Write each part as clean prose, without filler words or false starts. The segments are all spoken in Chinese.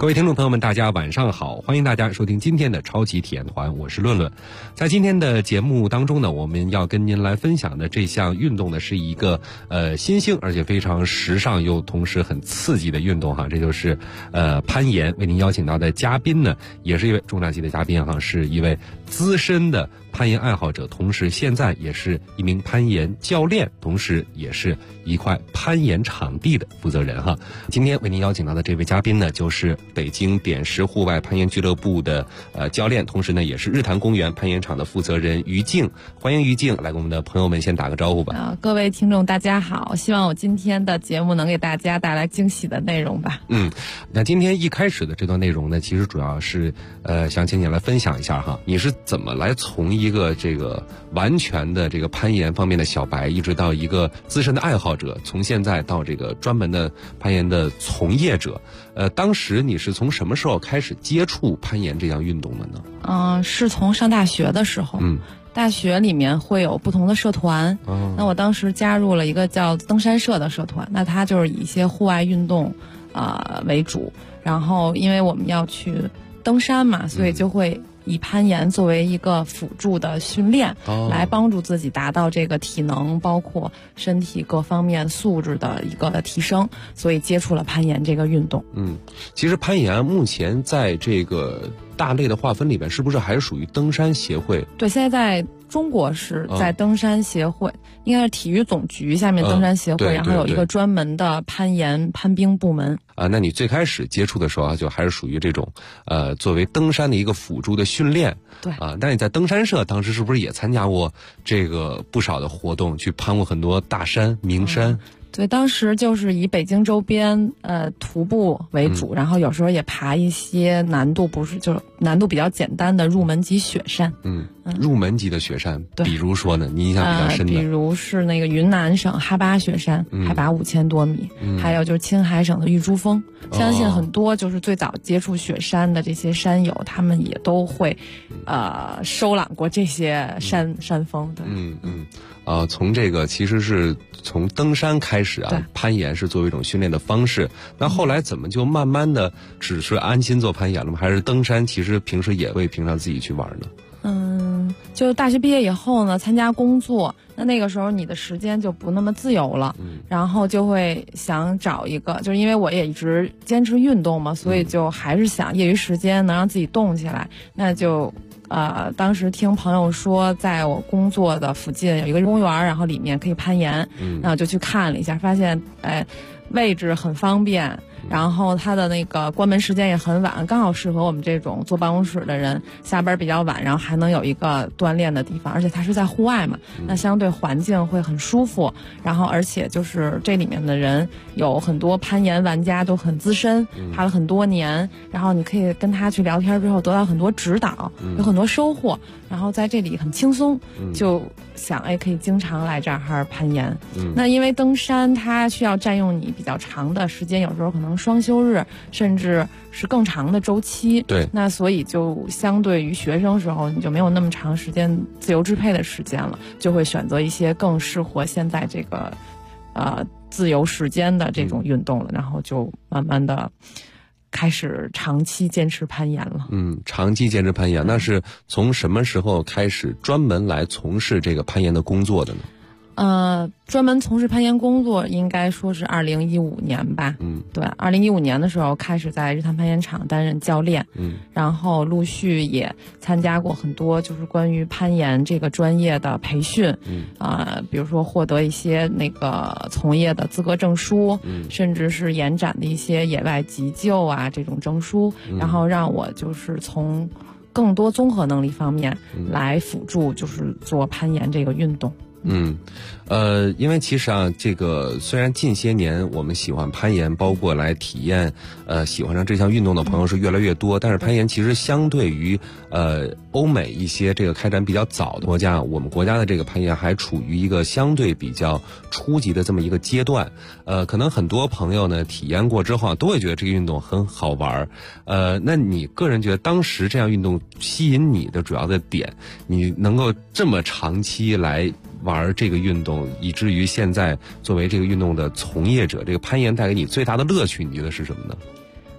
各位听众朋友们，大家晚上好，欢迎大家收听今天的超级体验团，我是论论。在今天的节目当中呢，我们要跟您来分享的这项运动呢，是一个新兴而且非常时尚又同时很刺激的运动哈，这就是攀岩。为您邀请到的嘉宾呢，也是一位重量级的嘉宾哈，是一位资深的攀岩爱好者，同时现在也是一名攀岩教练，同时也是一块攀岩场地的负责人哈。今天为您邀请到的这位嘉宾呢，就是北京点石户外攀岩俱乐部的教练，同时呢也是日坛公园攀岩场的负责人于静。欢迎于静来跟我们的朋友们先打个招呼吧。 各位听众大家好，希望我今天的节目能给大家带来惊喜的内容吧。 那今天一开始的这段内容呢，其实主要是想请你来分享一下哈，你是怎么来从一个这个完全的这个攀岩方面的小白，一直到一个资深的爱好者，从现在到这个专门的攀岩的从业者。当时你是从什么时候开始接触攀岩这项运动的呢？ 是从上大学的时候。大学里面会有不同的社团，那我当时加入了一个叫登山社的社团，那它就是以一些户外运动为主，然后因为我们要去登山嘛，所以就会以攀岩作为一个辅助的训练，来帮助自己达到这个体能包括身体各方面素质的一个提升，所以接触了攀岩这个运动。 其实攀岩目前在这个大类的划分里边，是不是还是属于登山协会？ 对，现在在中国是在登山协会，应该是体育总局下面登山协会，然后有一个专门的攀岩攀冰部门。 那你最开始接触的时候就还是属于这种作为登山的一个辅助的训练。 对但你在登山社当时是不是也参加过这个不少的活动，去攀过很多大山名山？ 对，当时就是以北京周边徒步为主，然后有时候也爬一些难度比较简单的入门级雪山。 入门级的雪山，比如说呢，你印象比较深的？ 比如是那个云南省哈巴雪山，海拔5000多米，还有就是青海省的玉珠峰。相信很多就是最早接触雪山的这些山友，他们也都会收揽过这些山峰。对。 从这个其实是从登山开始攀岩是作为一种训练的方式。那后来怎么就慢慢的只是安心做攀岩了吗？还是登山其实平时也会平常自己去玩呢？ 就大学毕业以后呢，参加工作，那个时候你的时间就不那么自由了，然后就会想找一个，就是因为我也一直坚持运动嘛，所以就还是想业余时间能让自己动起来，那就当时听朋友说，在我工作的附近有一个公园，然后里面可以攀岩，然后就去看了一下，发现位置很方便，然后它的那个关门时间也很晚，刚好适合我们这种坐办公室的人下班比较晚，然后还能有一个锻炼的地方，而且它是在户外嘛，那相对环境会很舒服，然后而且就是这里面的人有很多攀岩玩家都很资深，爬了很多年，然后你可以跟他去聊天之后得到很多指导，有很多收获，然后在这里很轻松，就想可以经常来这儿攀岩。那因为登山它需要占用你比较长的时间，有时候可能双休日甚至是更长的周期。 对， 那所以就相对于学生时候你就没有那么长时间自由支配的时间了，就会选择一些更适合现在这个自由时间的这种运动了，然后就慢慢的开始长期坚持攀岩了。 长期坚持攀岩，那是从什么时候开始专门来从事这个攀岩的工作的呢？ 专门从事攀岩工作应该说是2015年吧。对，2015年的时候开始在日坛攀岩场担任教练，然后陆续也参加过很多就是关于攀岩这个专业的培训，比如说获得一些那个从业的资格证书，甚至是延展的一些野外急救这种证书，然后让我就是从更多综合能力方面来辅助就是做攀岩这个运动。 因为其实这个虽然近些年我们喜欢攀岩，包括来体验，喜欢上这项运动的朋友是越来越多，但是攀岩其实相对于欧美一些这个开展比较早的国家，我们国家的这个攀岩还处于一个相对比较初级的这么一个阶段。可能很多朋友呢体验过之后都会觉得这个运动很好玩。那你个人觉得当时这样运动吸引你的主要的点，你能够这么长期来玩这个运动，以至于现在作为这个运动的从业者，这个攀岩带给你最大的乐趣，你觉得是什么呢？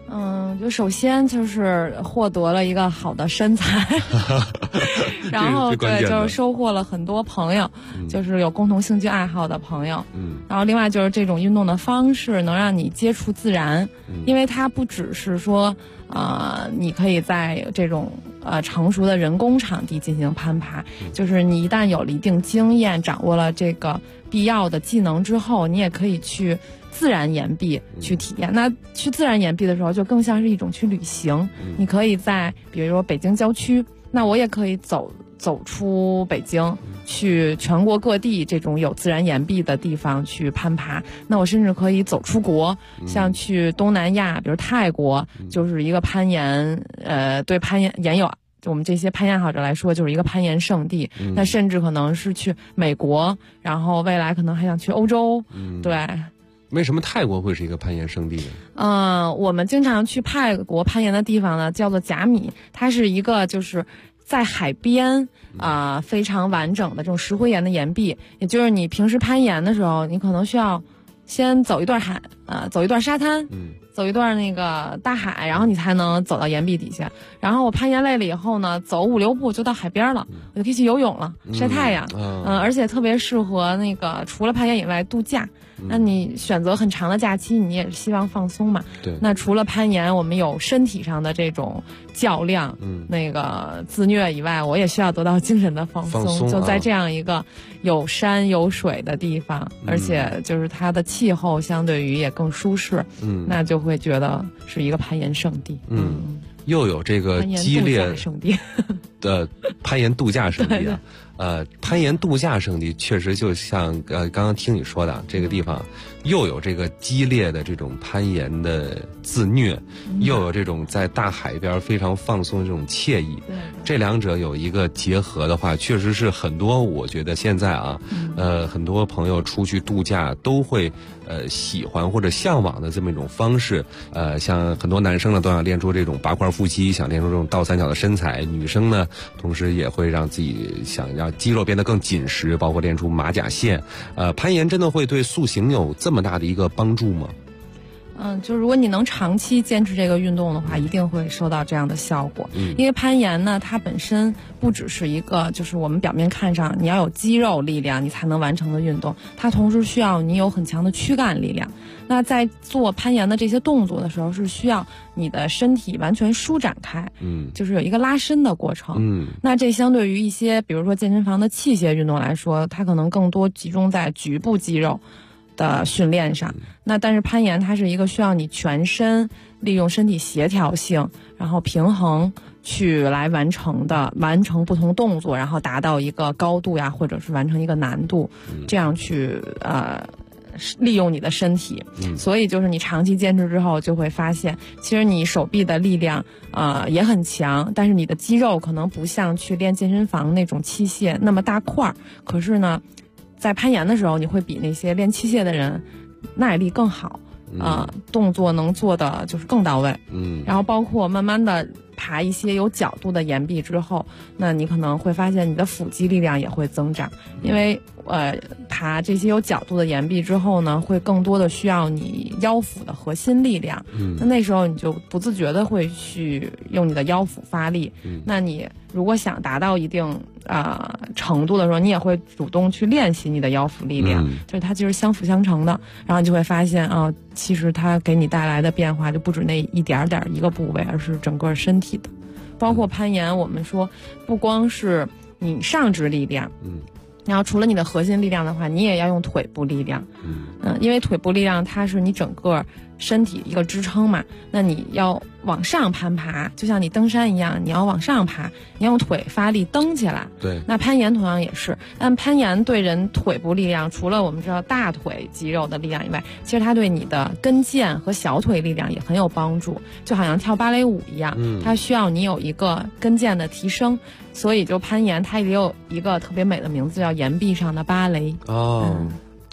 就首先就是获得了一个好的身材，然后对，就是收获了很多朋友，就是有共同兴趣爱好的朋友。然后另外就是这种运动的方式能让你接触自然，因为它不只是说你可以在这种成熟的人工场地进行攀爬，就是你一旦有了一定经验，掌握了这个必要的技能之后，你也可以去自然岩壁去体验。那去自然岩壁的时候就更像是一种去旅行，你可以在比如说北京郊区，那我也可以走出北京，去全国各地这种有自然岩壁的地方去攀爬。那我甚至可以走出国，像去东南亚，比如泰国，就是一个攀岩，对攀岩友就我们这些攀岩爱好者来说，就是一个攀岩圣地。那甚至可能是去美国，然后未来可能还想去欧洲。对。 为什么泰国会是一个攀岩圣地呢？ 我们经常去泰国攀岩的地方呢，叫做甲米，它是一个就是在海边非常完整的这种石灰岩的岩壁，也就是你平时攀岩的时候，你可能需要先走一段海，走一段沙滩，走一段那个大海，然后你才能走到岩壁底下。然后我攀岩累了以后呢，走5、6步就到海边了，我就可以去游泳了，晒太阳。而且特别适合那个除了攀岩以外度假。那你选择很长的假期，你也是希望放松嘛？ 对。 那除了攀岩，我们有身体上的这种较量，那个自虐以外，我也需要得到精神的放松。就在这样一个有山有水的地方，而且就是它的气候相对于也更舒适，那就会觉得是一个攀岩圣地。 又有这个激烈圣地的攀岩度假圣地啊。攀岩度假胜地确实就像刚刚听你说的，这个地方又有这个激烈的这种攀岩的自虐，又有这种在大海边非常放松的这种惬意。这两者有一个结合的话，确实是很多我觉得现在很多朋友出去度假都会喜欢或者向往的这么一种方式。像很多男生呢都想练出这种八块腹肌，想练出这种倒三角的身材，女生呢同时也会让自己想让肌肉变得更紧实，包括练出马甲线。攀岩真的会对塑形有这么大的一个帮助吗？ 就如果你能长期坚持这个运动的话，一定会收到这样的效果。因为攀岩呢，它本身不只是一个就是我们表面看上你要有肌肉力量你才能完成的运动，它同时需要你有很强的躯干力量。那在做攀岩的这些动作的时候，是需要你的身体完全舒展开，就是有一个拉伸的过程。那这相对于一些比如说健身房的器械运动来说，它可能更多集中在局部肌肉的训练上。那但是攀岩它是一个需要你全身利用身体协调性，然后平衡去来完成不同动作，然后达到一个高度呀，或者是完成一个难度，这样去利用你的身体。所以就是你长期坚持之后就会发现，其实你手臂的力量也很强，但是你的肌肉可能不像去练健身房那种器械那么大块儿，可是呢在攀岩的时候你会比那些练器械的人耐力更好，动作能做的就是更到位。然后包括慢慢的爬一些有角度的岩壁之后，那你可能会发现你的腹肌力量也会增长。因为爬这些有角度的岩壁之后呢，会更多的需要你腰腹的核心力量。那时候你就不自觉的会去用你的腰腹发力。那你如果想达到一定程度的时候，你也会主动去练习你的腰腹力量，就是它就是相辅相成的。然后你就会发现其实它给你带来的变化就不止那一点点一个部位，而是整个身体的。包括攀岩，我们说不光是你上肢力量，然后除了你的核心力量的话，你也要用腿部力量。因为腿部力量它是你整个身体一个支撑嘛，那你要往上攀爬，就像你登山一样，你要往上爬，你用腿发力蹬起来。 对， 那攀岩同样也是，但攀岩对人腿部力量，除了我们知道大腿肌肉的力量以外，其实它对你的跟腱和小腿力量也很有帮助，就好像跳芭蕾舞一样，它需要你有一个跟腱的提升。所以就攀岩它也有一个特别美的名字，叫岩壁上的芭蕾。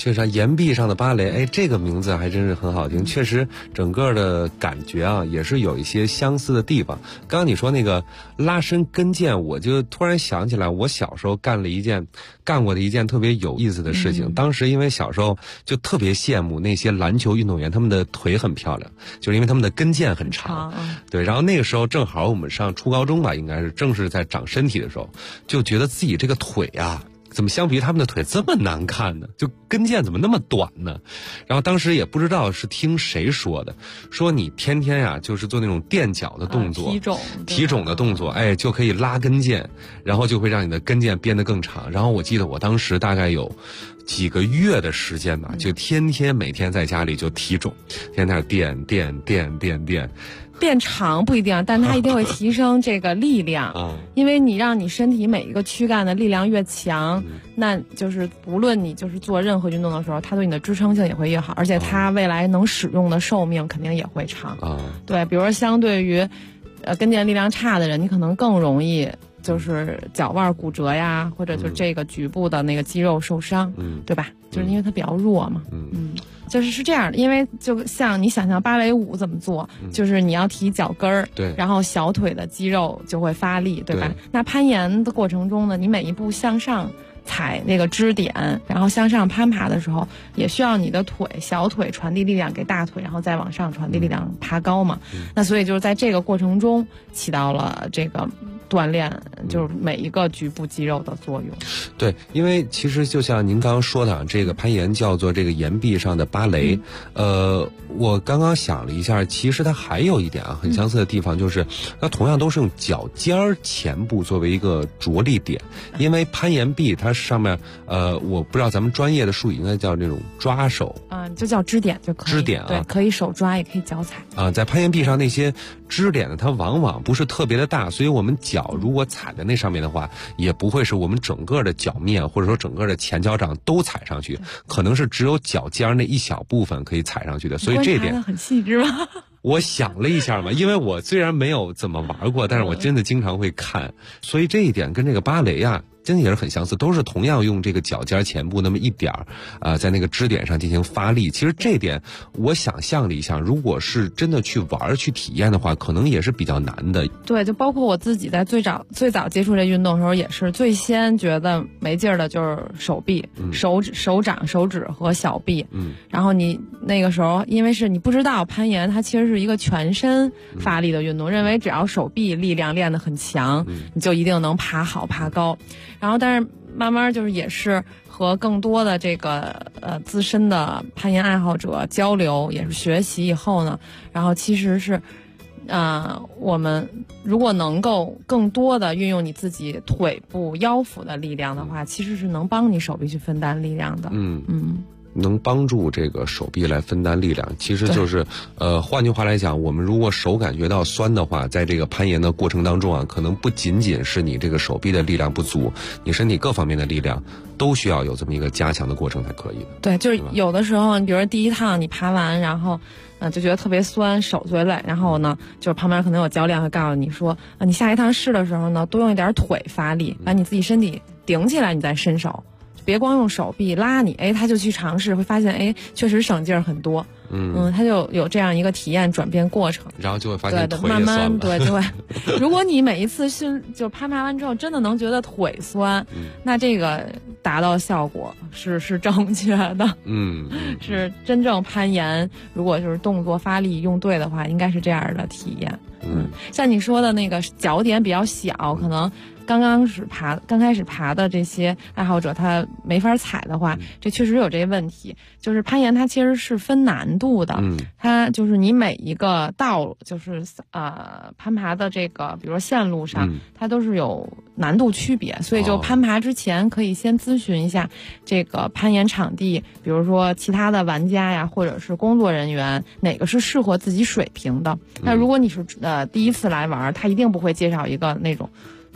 确实，岩壁上的芭蕾，哎，这个名字还真是很好听。确实，整个的感觉啊，也是有一些相似的地方。刚刚你说那个拉伸跟腱，我就突然想起来，我小时候干过的一件特别有意思的事情。当时因为小时候就特别羡慕那些篮球运动员，他们的腿很漂亮，就是因为他们的跟腱很长。对，然后那个时候正好我们上初高中吧，应该是正是在长身体的时候，就觉得自己这个腿啊，怎么相比于他们的腿这么难看呢？就跟腱怎么那么短呢？然后当时也不知道是听谁说的，说你天天呀就是做那种垫脚的动作，提踵的动作，哎，就可以拉跟腱，然后就会让你的跟腱变得更长。然后我记得我当时大概有几个月的时间吧，就每天在家里就提踵，天天垫。 变长不一定，但它一定会提升这个力量，因为你让你身体每一个躯干的力量越强，那就是不论你就是做任何运动的时候，它对你的支撑性也会越好，而且它未来能使用的寿命肯定也会长。对，比如说相对于跟腱力量差的人，你可能更容易就是脚腕骨折呀，或者就这个局部的那个肌肉受伤，对吧？就是因为它比较弱嘛。就是这样的，因为就像你想象芭蕾舞怎么做，就是你要提脚跟儿， 对， 然后小腿的肌肉就会发力，对吧？那攀岩的过程中呢，你每一步向上踩那个支点，然后向上攀爬的时候，也需要你的小腿传递力量给大腿，然后再往上传递力量爬高嘛。那所以就是在这个过程中起到了这个锻炼，就是每一个局部肌肉的作用。 对，因为其实就像您刚刚说的，这个攀岩叫做这个岩壁上的芭蕾。我刚刚想了一下，其实它还有一点啊很相似的地方，就是它同样都是用脚尖前部作为一个着力点。因为攀岩壁它上面我不知道咱们专业的术语应该叫那种抓手就叫支点就可以。 支点啊， 对，可以手抓也可以脚踩在攀岩壁上那些支点呢，它往往不是特别的大，所以我们脚如果踩在那上面的话，也不会是我们整个的脚面或者说整个的前脚掌都踩上去，可能是只有脚尖那一小部分可以踩上去的。所以这一点很细致吗？ 我想了一下嘛，因为我虽然没有怎么玩过，但是我真的经常会看，所以这一点跟这个芭蕾啊真的也是很相似，都是同样用这个脚尖前部那么一点在那个支点上进行发力。其实这点我想象了一下，如果是真的去玩去体验的话，可能也是比较难的。 对，就包括我自己在最早接触这运动的时候，也是最先觉得没劲儿的就是手臂、手掌、手指和小臂。然后你那个时候因为是你不知道攀岩它其实是一个全身发力的运动，认为只要手臂力量练得很强，你就一定能爬好爬高。然后但是慢慢就是也是和更多的这个资深的攀岩爱好者交流，也是学习以后呢，然后其实是我们如果能够更多的运用你自己腿部腰腹的力量的话，其实是能帮你手臂去分担力量的。 能帮助这个手臂来分担力量，其实就是换句话来讲，我们如果手感觉到酸的话，在这个攀岩的过程当中啊，可能不仅仅是你这个手臂的力量不足，你身体各方面的力量都需要有这么一个加强的过程才可以的。 对，就是有的时候你比如说第一趟你爬完，然后就觉得特别酸，手最累，然后呢就是旁边可能有教练会告诉你说你下一趟试的时候呢，多用一点腿发力，把你自己身体顶起来，你再伸手，别光用手臂拉你，他就去尝试，会发现确实省劲儿很多。他就有这样一个体验转变过程， 然后就会发现腿也慢酸了。 慢对。如果你每一次就攀爬完之后真的能觉得腿酸，那这个达到效果是正确的。是真正攀岩，如果就是动作发力用对的话，应该是这样的体验。像你说的那个脚点比较小，可能刚开始爬的这些爱好者他没法踩的话，这确实有这些问题。就是攀岩它其实是分难度的，它就是你每一个道路就是攀爬的这个比如说线路上，它都是有难度区别，所以就攀爬之前可以先咨询一下这个攀岩场地，比如说其他的玩家呀，或者是工作人员，哪个是适合自己水平的。那如果你是第一次来玩，他一定不会介绍一个那种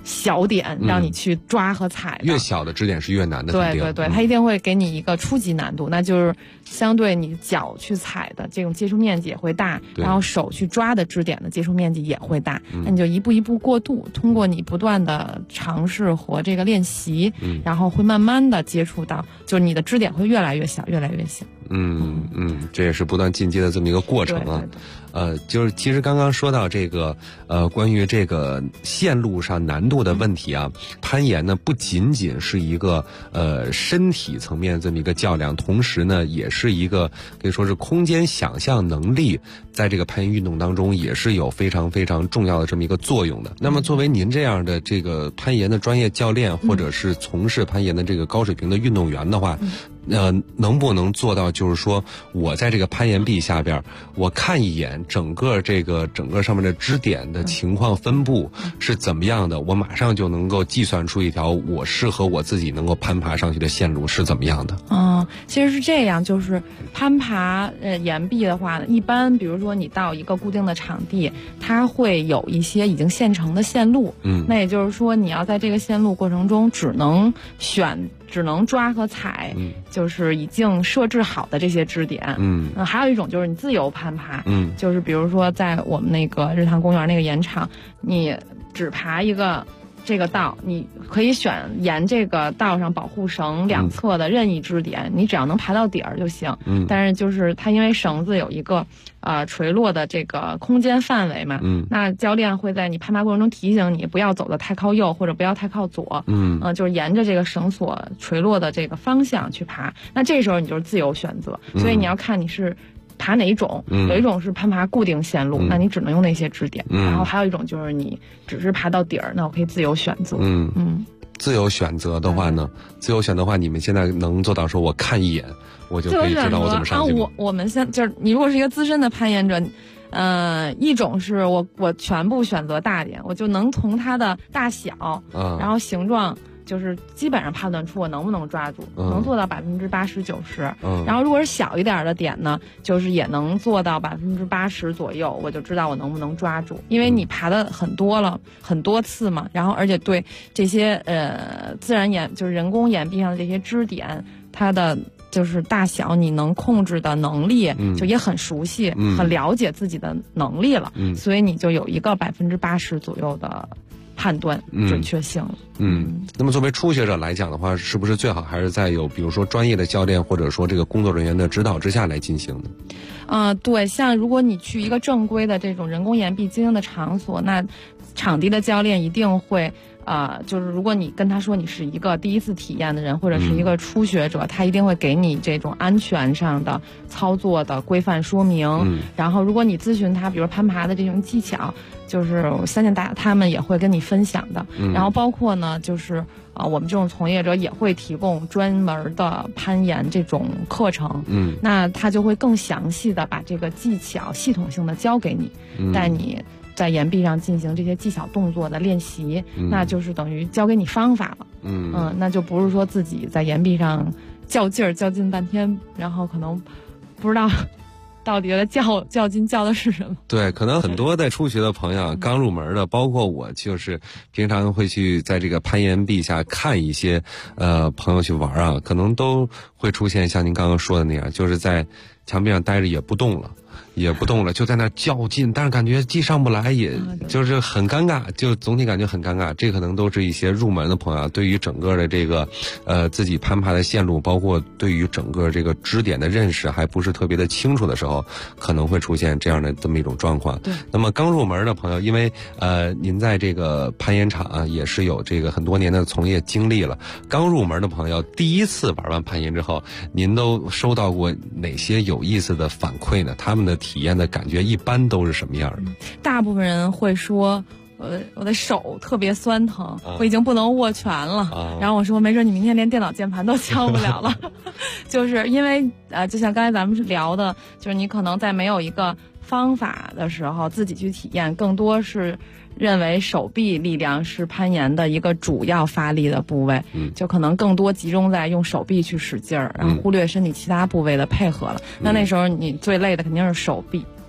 小点让你去抓和踩的。 越小的支点是越难的。 对对对，它一定会给你一个初级难度，那就是相对你脚去踩的这种接触面积也会大，然后手去抓的支点的接触面积也会大。那你就一步一步过渡，通过你不断的尝试和这个练习，然后会慢慢的接触到，就是你的支点会越来越小，越来越小。 这也是不断进阶的这么一个过程啊。就是其实刚刚说到这个关于这个线路上难度的问题啊，攀岩呢不仅仅是一个身体层面这么一个较量，同时呢也是一个可以说是空间想象能力，在这个攀岩运动当中也是有非常非常重要的这么一个作用的。那么作为您这样的这个攀岩的专业教练，或者是从事攀岩的这个高水平的运动员的话，能不能做到就是说我在这个攀岩壁下边，我看一眼整个上面的支点的情况分布是怎么样的，我马上就能够计算出一条我适合我自己能够攀爬上去的线路是怎么样的？ 其实是这样，就是攀爬岩壁的话，一般比如说你到一个固定的场地，它会有一些已经现成的线路，那也就是说你要在这个线路过程中只能抓和踩，就是已经设置好的这些支点。还有一种就是你自由攀爬，就是比如说在我们那个日坛公园那个岩场，你只爬一个这个道，你可以选沿这个道上保护绳两侧的任意支点，你只要能爬到底儿就行。但是就是它因为绳子有一个垂落的这个空间范围嘛，那教练会在你攀爬过程中提醒你不要走得太靠右或者不要太靠左，就是沿着这个绳索垂落的这个方向去爬。那这时候你就是自由选择，所以你要看你是爬哪一种，有一种是攀爬固定线路，那你只能用那些支点，然后还有一种就是你只是爬到底儿，那我可以自由选择。 自由选择的话呢，你们现在能做到说我看一眼我就可以知道我怎么上去吗？ 我们就是你如果是一个资深的攀岩者，一种是我全部选择大点，我就能从它的大小，然后形状，就是基本上判断出我能不能抓住，能做到80%、90%。然后如果是小一点的点呢，就是也能做到80%左右，我就知道我能不能抓住。因为你爬的很多次嘛，然后而且对这些自然岩就是人工岩壁上的这些支点，它的就是大小你能控制的能力，就也很熟悉，很了解自己的能力了，所以你就有一个80%左右的判断准确性。 那么作为初学者来讲的话，是不是最好还是在有比如说专业的教练或者说这个工作人员的指导之下来进行的？ 对，像如果你去一个正规的这种人工岩壁经营的场所，那场地的教练一定会就是如果你跟他说你是一个第一次体验的人，或者是一个初学者，他一定会给你这种安全上的操作的规范说明。然后如果你咨询他，比如攀爬的这种技巧，就是我相信他们也会跟你分享的。然后包括呢，就是我们这种从业者也会提供专门的攀岩这种课程。那他就会更详细的把这个技巧系统性的教给你，带你在岩壁上进行这些技巧动作的练习，那就是等于教给你方法了。那就不是说自己在岩壁上较劲半天，然后可能不知道到底的较劲较的是什么。 对，可能很多在初学的朋友刚入门的，包括我，就是平常会去在这个攀岩壁下看一些朋友去玩啊，可能都会出现像您刚刚说的那样，就是在墙壁上待着也不动了，就在那较劲，但是感觉既上不来，也就是很尴尬，就总体感觉很尴尬。这可能都是一些入门的朋友对于整个的这个自己攀爬的线路，包括对于整个这个支点的认识还不是特别的清楚的时候，可能会出现这样的这么一种状况。 对。 那么刚入门的朋友，因为您在这个攀岩场也是有这个很多年的从业经历了，刚入门的朋友第一次玩完攀岩之后，您都收到过哪些有意思的反馈呢？他们的体验的感觉一般都是什么样的？ 大部分人会说我的手特别酸疼，我已经不能握拳了。然后我说没准你明天连电脑键盘都敲不了了。就是因为就像刚才咱们聊的，就是你可能在没有一个方法的时候自己去体验，更多是认为手臂力量是攀岩的一个主要发力的部位，就可能更多集中在用手臂去使劲儿，然后忽略身体其他部位的配合了。那时候你最累的肯定是手臂。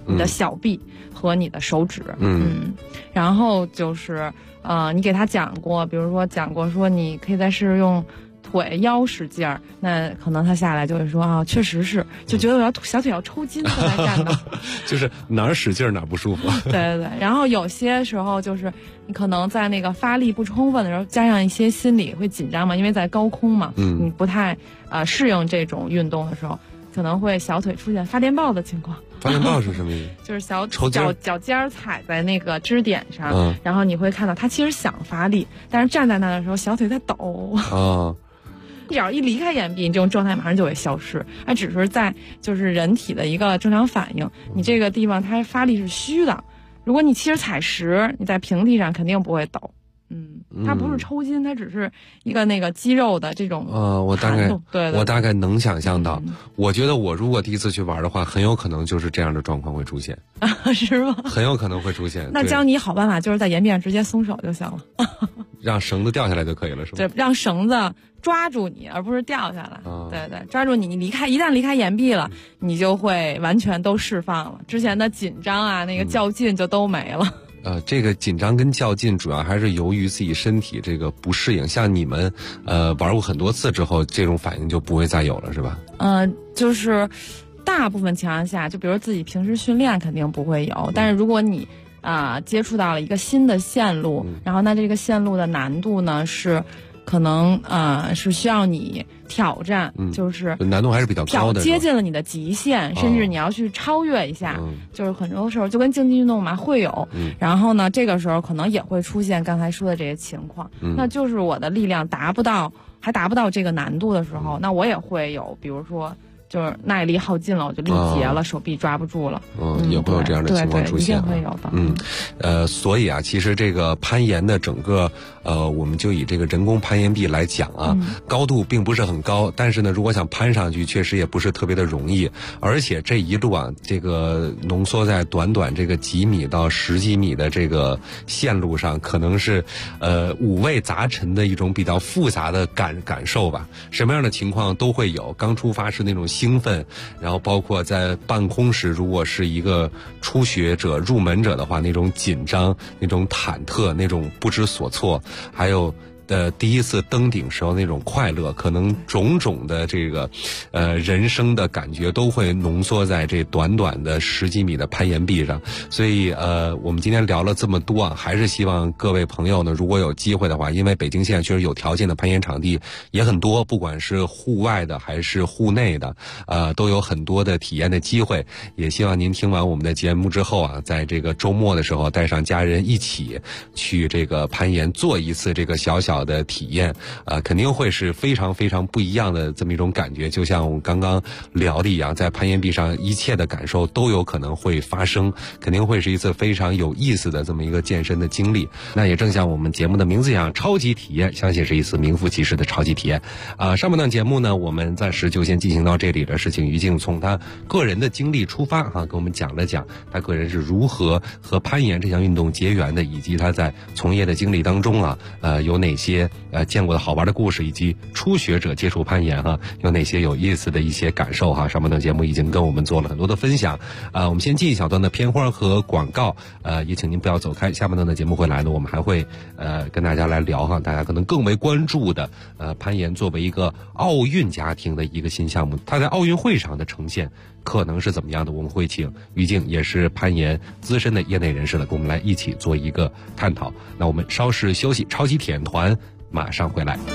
你的小臂和你的手指。然后就是你给他讲过，比如说讲过说你可以再试试用腿腰使劲儿，那可能他下来就会说啊，确实是，就觉得我要小腿要抽筋才来干的， 就是哪儿使劲儿哪儿不舒服。 对对对，然后有些时候就是你可能在那个发力不充分的时候，加上一些心理会紧张嘛，因为在高空嘛，你不太适应这种运动的时候，可能会小腿出现发电报的情况。 发电报是什么意思？ 就是脚尖儿踩在那个支点上，然后你会看到他其实想发力，但是站在那的时候小腿在抖。只要一离开岩壁，你这种状态马上就会消失。它只是在就是人体的一个正常反应，你这个地方它发力是虚的。如果你其实踩实，你在平地上肯定不会抖。它不是抽筋，它只是一个那个肌肉的这种我大概能想象到。我觉得我如果第一次去玩的话，很有可能就是这样的状况会出现。 是吗？ 很有可能会出现。 那教你好办法，就是在岩壁上直接松手就行了。 让绳子掉下来就可以了，是吧？ 对，让绳子抓住你，而不是掉下来。对对，抓住你，你一旦离开岩壁了，你就会完全都释放了，之前的紧张啊，那个较劲就都没了。 这个紧张跟较劲主要还是由于自己身体这个不适应。像你们玩过很多次之后，这种反应就不会再有了，是吧？ 就是大部分情况下，就比如自己平时训练肯定不会有，但是如果你接触到了一个新的线路，然后那这个线路的难度呢是可能是需要你挑战，就是难度还是比较高的， 接近了你的极限，甚至你要去超越一下，就是很多时候就跟竞技运动嘛会有，然后呢这个时候可能也会出现刚才说的这些情况，那就是我的力量还达不到这个难度的时候，那我也会有，比如说就是耐力耗尽了，我就力竭了，手臂抓不住了， 也会有这样的情况出现， 一定会有的。 所以其实这个攀岩的整个我们就以这个人工攀岩壁来讲高度并不是很高，但是呢，如果想攀上去，确实也不是特别的容易，而且这一路这个浓缩在短这个几米到10几米的这个线路上，可能是五味杂陈的一种比较复杂的感受吧。什么样的情况都会有，刚出发是那种兴奋，然后包括在半空时，如果是一个初学者入门者的话，那种紧张，那种忐忑，那种不知所措，还有第一次登顶时候那种快乐，可能种种的这个人生的感觉都会浓缩在这短的10几米的攀岩壁上。所以我们今天聊了这么多还是希望各位朋友呢，如果有机会的话，因为北京现在确实有条件的攀岩场地也很多，不管是户外的还是户内的都有很多的体验的机会。也希望您听完我们的节目之后在这个周末的时候带上家人一起去这个攀岩做一次这个小的体验，肯定会是非常非常不一样的这么一种感觉。就像我们刚刚聊的一样，在攀岩壁上一切的感受都有可能会发生，肯定会是一次非常有意思的这么一个健身的经历。那也正像我们节目的名字一样，超级体验，相信是一次名副其实的超级体验。上半段节目呢，我们暂时就先进行到这里了，是请于静从他个人的经历出发跟我们讲了讲他个人是如何和攀岩这项运动结缘的，以及他在从业的经历当中有哪些见过的好玩的故事，以及初学者接触攀岩有哪些有意思的一些感受上半段节目已经跟我们做了很多的分享。我们先进一小段的片花和广告，也请您不要走开。下半段的节目回来呢，我们还会跟大家来聊大家可能更为关注的攀岩作为一个奥运家庭的一个新项目，它在奥运会上的呈现可能是怎么样的。我们会请于静，也是攀岩资深的业内人士跟我们来一起做一个探讨。那我们稍事休息，超级体验团马上回来。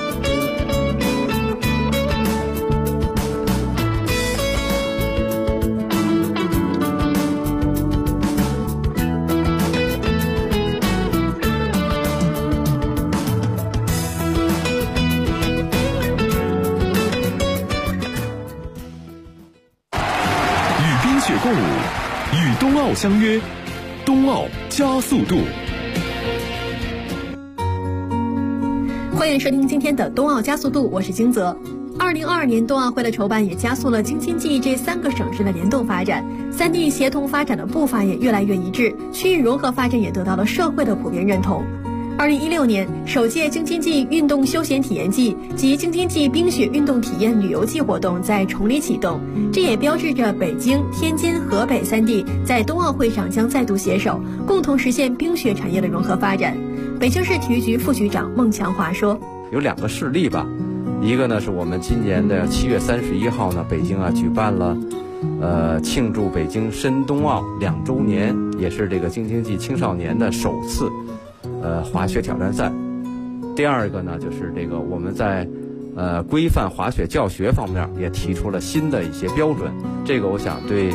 与冰雪共舞，与冬奥相约，冬奥加速度。 欢迎收听今天的冬奥加速度，我是金泽。2022年冬奥会的筹办也加速了京津冀这3个省市的联动发展，3地协同发展的步伐也越来越一致，区域融合发展也得到了社会的普遍认同。 2016年，首届京津冀运动休闲体验季及京津冀冰雪运动体验旅游季活动在崇礼启动，这也标志着北京、天津、河北3地在冬奥会上将再度携手，共同实现冰雪产业的融合发展。北京市体育局副局长孟强华说：“ 有2个事例吧，一个呢是我们今年的7月31号呢，北京举办了庆祝北京申冬奥2周年，也是这个京津冀青少年的首次滑雪挑战赛。第二个呢，就是这个我们在规范滑雪教学方面也提出了新的一些标准，这个我想对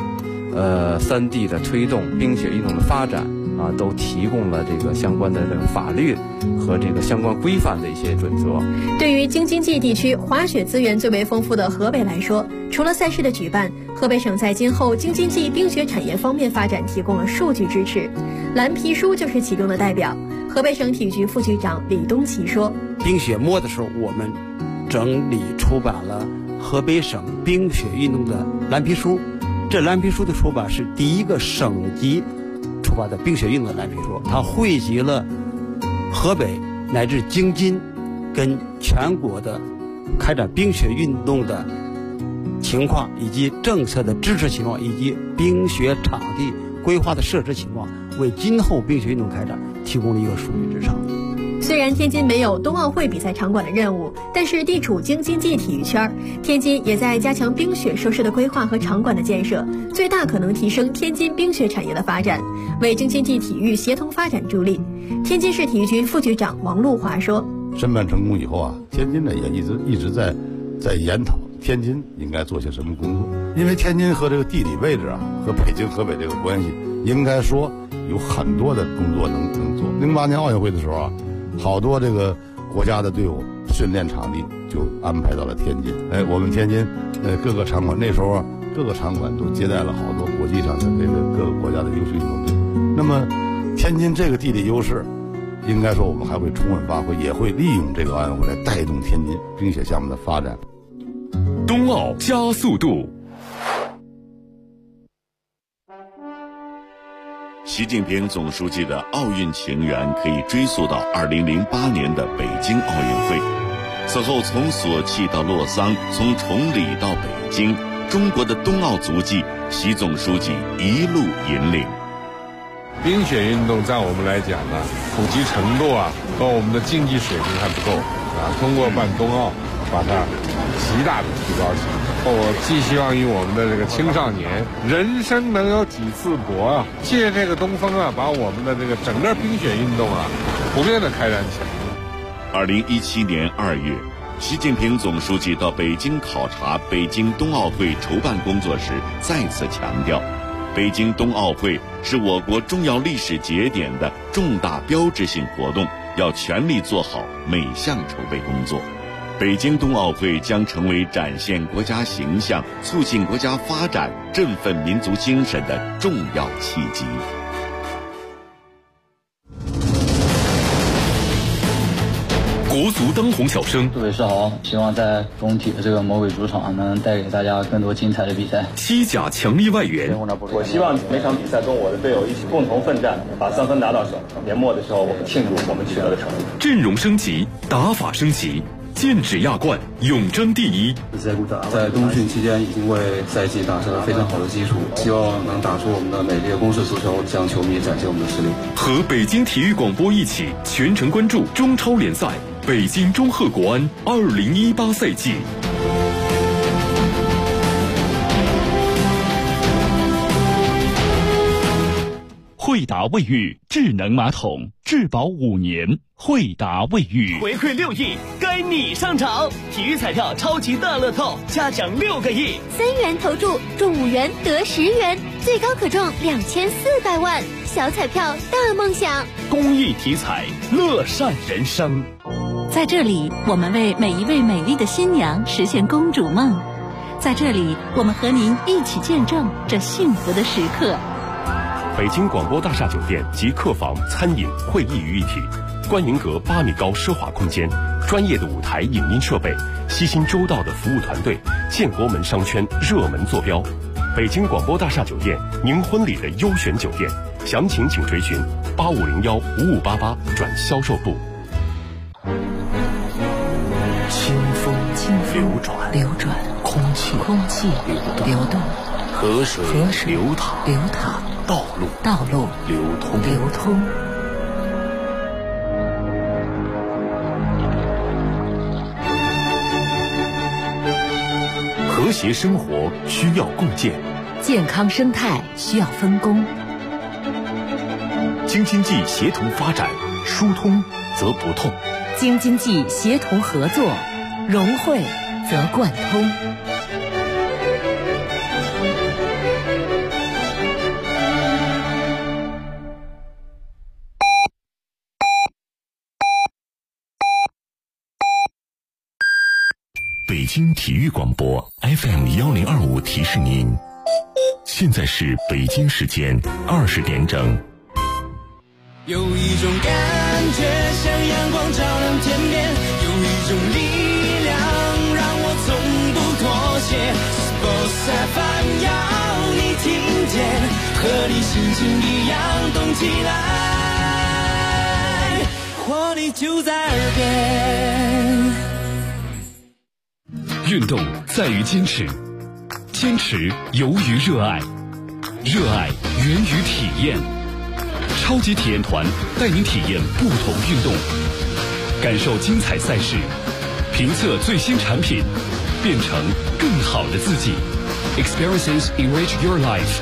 3地的推动冰雪运动的发展都提供了这个相关的这个法律和这个相关规范的一些准则。 对于京津冀地区滑雪资源最为丰富的河北来说，除了赛事的举办，河北省在今后京津冀冰雪产业方面发展提供了数据支持。蓝皮书就是其中的代表。河北省体育局副局长李东奇说：“ 冰雪末的时候，我们整理出版了河北省冰雪运动的蓝皮书。这蓝皮书的出版是第一个省级出版的冰雪运动的蓝皮书，它汇集了河北乃至京津跟全国的开展冰雪运动的情况，以及政策的支持情况，以及冰雪场地规划的设置情况，为今后冰雪运动开展提供了一个数据支撑。” 虽然天津没有冬奥会比赛场馆的任务，但是地处京津冀体育圈，天津也在加强冰雪设施的规划和场馆的建设，最大可能提升天津冰雪产业的发展，为京津冀体育协同发展助力。天津市体育局副局长王路华说：“ 申办成功以后天津呢也一直在研讨天津应该做些什么工作，因为天津和这个地理位置和北京、河北这个关系，应该说有很多的工作能做。08年奥运会的时候好多这个国家的队伍训练场地就安排到了天津。我们天津各个场馆那时候各个场馆都接待了好多国际上的这个各个国家的优秀运动队。那么天津这个地理优势，应该说我们还会充分发挥，也会利用这个奥运会来带动天津冰雪项目的发展。 冬奥加速度。 习近平总书记的奥运情缘可以追溯到2008年的北京奥运会。此后从索契到洛桑，从崇礼到北京，中国的冬奥足迹，习总书记一路引领。 冰雪运动在我们来讲呢，普及程度和我们的竞技水平还不够通过办冬奥，把它极大的提高起来。我寄希望于我们的这个青少年，人生能有几次搏借这个东风把我们的这个整个冰雪运动普遍的开展起来。 2017年2月，习近平总书记到北京考察北京冬奥会筹办工作时，再次强调，北京冬奥会是我国重要历史节点的重大标志性活动，要全力做好每项筹备工作。北京冬奥会将成为展现国家形象、促进国家发展、振奋民族精神的重要契机。 国足当红小生， 杜伟是好，希望在工体的这个魔鬼主场能带给大家更多精彩的比赛。 西甲强力外援， 我希望每场比赛中我的队友一起共同奋战，把3分拿到手。年末的时候，我们庆祝我们取得的成绩。 阵容升级，打法升级。剑指亚冠，永争第一。 在冬训期间已经为赛季打下了非常好的基础，希望能打出我们的美丽的攻势足球，向球迷展现我们的实力。 和北京体育广播一起全程关注中超联赛北京中赫国安2018赛季。 惠达卫浴智能马桶，质保5年。惠达卫浴回馈6亿，该你上场！体育彩票超级大乐透，嘉奖6个亿 ，3元投注中5元得10元，最高可中2400万。小彩票大梦想， 公益体彩，乐善人生。 在这里，我们为每一位美丽的新娘实现公主梦。在这里，我们和您一起见证这幸福的时刻。 北京广播大厦酒店集客房、餐饮、会议于一体，观云阁8米高奢华空间，专业的舞台影音设备，悉心周到的服务团队，建国门商圈热门坐标。北京广播大厦酒店，您婚礼的优选酒店， 详情请垂询8501-5588转销售部。 清风流转，空气流动，河水流淌，道路流通。 和谐生活需要共建， 健康生态需要分工。 京津冀协同发展，疏通则不痛； 京津冀协同合作，融汇则贯通。 北京体育广播 FM1025提示您，现在是北京时间20点整。 有一种感觉像阳光照亮天边，有一种力量让我从不妥协。Sports FM 要你听见，和你心情一样动起来，活力就在耳边。 运动在于坚持，坚持由于热爱，热爱源于体验。超级体验团带您体验不同运动，感受精彩赛事，评测最新产品，变成更好的自己。Experiences enrich your life。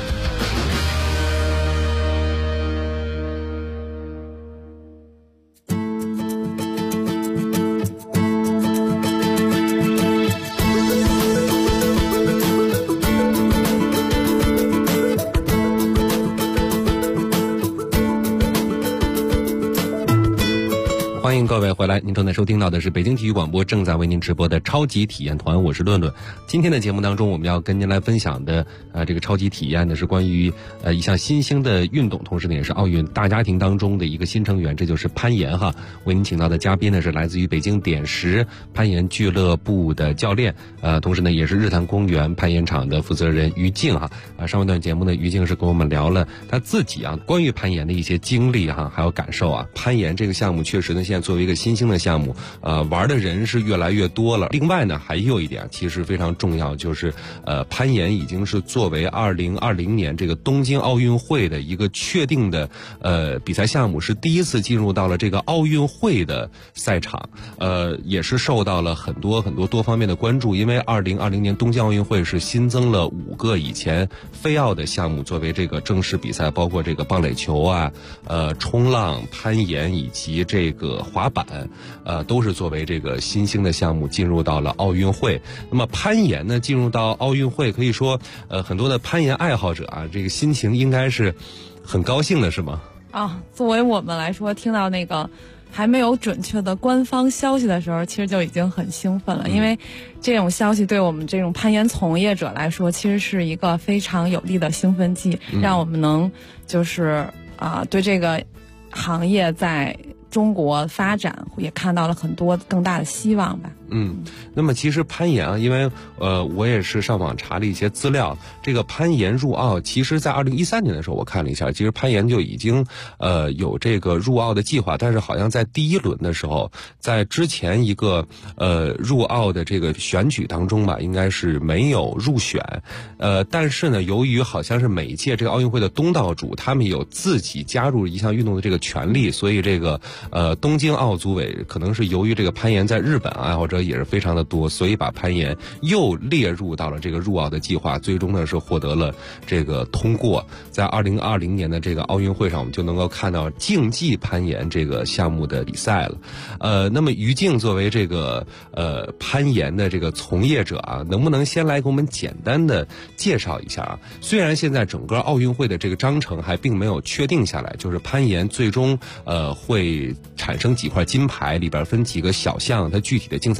欢迎各位回来，您正在收听到的是北京体育广播正在为您直播的超级体验团，我是论论。今天的节目当中，我们要跟您来分享的这个超级体验呢，是关于一项新兴的运动，同时呢也是奥运大家庭当中的一个新成员，这就是攀岩哈。为您请到的嘉宾呢是来自于北京点石攀岩俱乐部的教练，同时呢也是日坛公园攀岩场的负责人于静哈。上一段节目呢，于静是跟我们聊了他自己关于攀岩的一些经历哈，还有感受啊。攀岩这个项目确实呢，现在作为一个新兴的项目，玩的人是越来越多了。另外呢，还有一点其实非常重要，就是攀岩已经是作为2020年这个东京奥运会的一个确定的比赛项目，是第一次进入到了这个奥运会的赛场，也是受到了很多多方面的关注。因为2020年东京奥运会是新增了5个以前非奥的项目作为这个正式比赛，包括这个棒垒球啊、冲浪、攀岩以及这个滑板，都是作为这个新兴的项目进入到了奥运会。那么攀岩呢，进入到奥运会，可以说很多的攀岩爱好者这个心情应该是很高兴的，是吗？ 作为我们来说，听到那个还没有准确的官方消息的时候，其实就已经很兴奋了，因为这种消息对我们这种攀岩从业者来说，其实是一个非常有力的兴奋剂，让我们能就是对这个行业在中国发展也看到了很多更大的希望吧。 那么其实攀岩因为我也是上网查了一些资料，这个攀岩入奥，其实在2013年的时候我看了一下，其实攀岩就已经有这个入奥的计划，但是好像在第一轮的时候，在之前一个入奥的这个选举当中吧，应该是没有入选。但是呢，由于好像是每一届这个奥运会的东道主他们有自己加入一项运动的这个权利，所以这个东京奥组委可能是由于这个攀岩在日本爱好者也是非常的多，所以把攀岩又列入到了这个入奥的计划，最终呢是获得了这个通过。在2020年的这个奥运会上，我们就能够看到竞技攀岩这个项目的比赛了。那么于静作为这个攀岩的这个从业者能不能先来给我们简单的介绍一下虽然现在整个奥运会的这个章程还并没有确定下来，就是攀岩最终会产生几块金牌，里边分几个小项，它具体的竞赛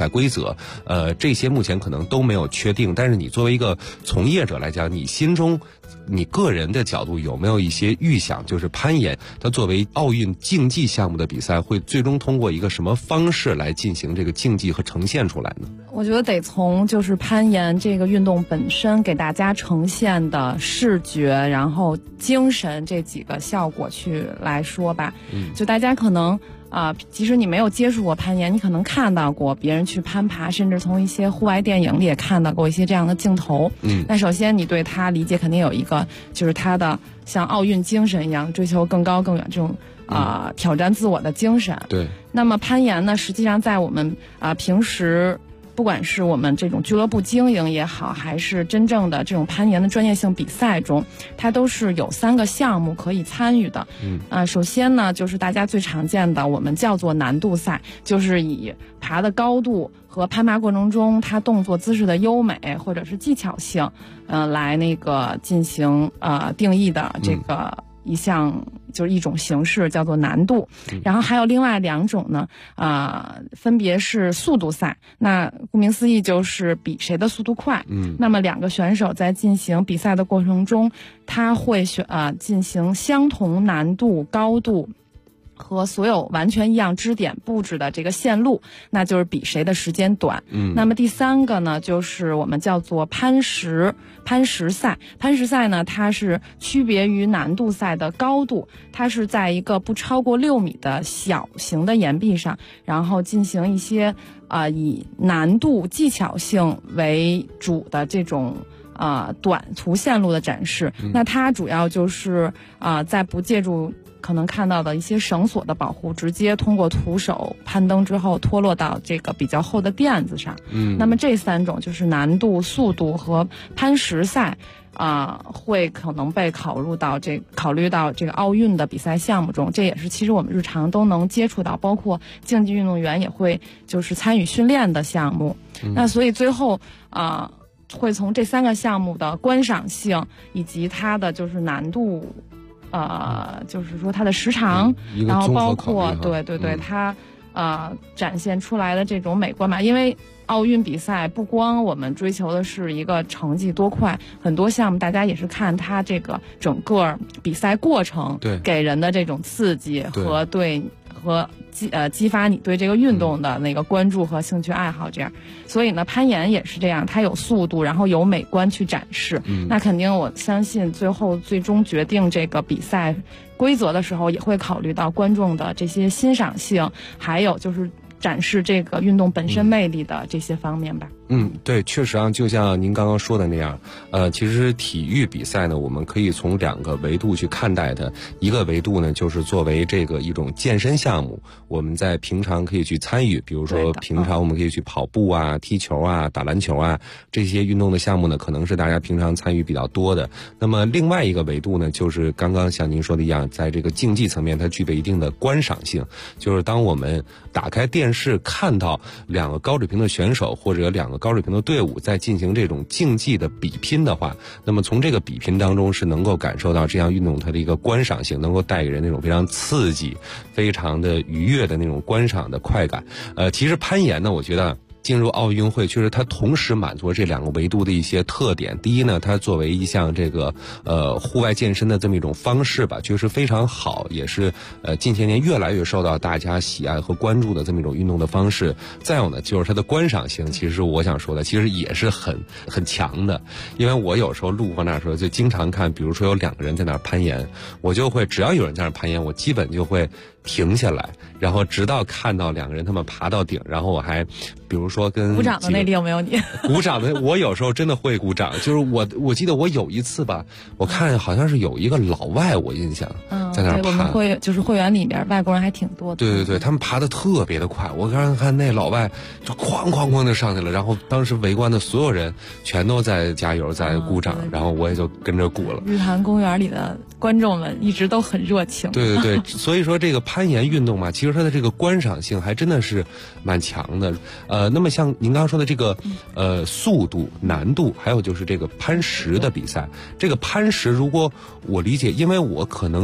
赛规则，这些目前可能都没有确定。但是你作为一个从业者来讲，你心中你个人的角度有没有一些预想，就是攀岩它作为奥运竞技项目的比赛，会最终通过一个什么方式来进行这个竞技和呈现出来呢？ 我觉得得从就是攀岩这个运动本身给大家呈现的视觉，然后精神这几个效果去来说吧。就大家可能即使你没有接触过攀岩，你可能看到过别人去攀爬，甚至从一些户外电影里也看到过一些这样的镜头。那首先你对它理解肯定有一个，就是它的像奥运精神一样，追求更高更远这种挑战自我的精神。 对。 那么攀岩呢，实际上在我们平时，不管是我们这种俱乐部经营也好，还是真正的这种攀岩的专业性比赛中，它都是有3个项目可以参与的。首先呢，就是大家最常见的，我们叫做难度赛，就是以爬的高度和攀爬过程中它动作姿势的优美或者是技巧性，来那个进行定义的这个一项，就是一种形式叫做难度。然后还有另外2种呢，分别是速度赛。那顾名思义就是比谁的速度快。那么2个选手在进行比赛的过程中，他会进行相同难度、高度和所有完全一样支点布置的这个线路，那就是比谁的时间短。那么第3个呢，就是我们叫做攀石赛。攀石赛呢，它是区别于难度赛的高度，它是在一个不超过6米的小型的岩壁上，然后进行一些以难度技巧性为主的这种短途线路的展示。那它主要就是在不借助可能看到的一些绳索的保护，直接通过徒手攀登之后脱落到这个比较厚的垫子上。那么这3种就是难度、速度和攀石赛，会可能被考虑到这个奥运的比赛项目中。这也是其实我们日常都能接触到，包括竞技运动员也会就是参与训练的项目。那所以最后会从这3个项目的观赏性以及它的就是难度。就是说它的时长，然后包括对它展现出来的这种美观吧。因为奥运比赛不光我们追求的是一个成绩多快，很多项目大家也是看它这个整个比赛过程给人的这种刺激和激发你对这个运动的那个关注和兴趣爱好这样。所以呢，攀岩也是这样，它有速度，然后有美观去展示。那肯定我相信最终决定这个比赛规则的时候，也会考虑到观众的这些欣赏性，还有就是展示这个运动本身魅力的这些方面吧。 对，确实就像您刚刚说的那样，其实体育比赛呢，我们可以从2个维度去看待它。一个维度呢，就是作为这个一种健身项目，我们在平常可以去参与，比如说平常我们可以去跑步踢球打篮球这些运动的项目呢，可能是大家平常参与比较多的。那么另外一个维度呢，就是刚刚像您说的一样，在这个竞技层面，它具备一定的观赏性，就是当我们打开电视看到2个高水平的选手或者2个高水平的队伍在进行这种竞技的比拼的话，那么从这个比拼当中是能够感受到这项运动它的一个观赏性，能够带给人那种非常刺激、非常的愉悦的那种观赏的快感。其实攀岩呢，我觉得进入奥运会，确实它同时满足了这2个维度的一些特点。第一呢，它作为一项这个户外健身的这么一种方式吧，确实非常好，也是近些年越来越受到大家喜爱和关注的这么一种运动的方式。再有呢，就是它的观赏性，其实我想说的，其实也是很强的。因为我有时候路过那时候就经常看，比如说有2个人在那儿攀岩，我就会只要有人在那儿攀岩，我基本就会停下来，然后直到看到2个人他们爬到顶，然后我还比如说跟鼓掌的那里有没有你？ 鼓掌的我有时候真的会鼓掌，就是我记得我有一次吧，我看好像是有一个老外，我印象在那儿爬。 我们会员里边外国人还挺多的。 对，他们爬得特别的快。我刚刚看那老外就哐哐哐就上去了，然后当时围观的所有人全都在加油，在鼓掌，然后我也就跟着鼓了。 日坛公园里的观众们一直都很热情。 对，所以说这个攀岩运动嘛，其实它的这个观赏性还真的是蛮强的。那么像您刚刚说的这个速度、难度，还有就是这个攀石的比赛，这个攀石如果我理解，因为我可能印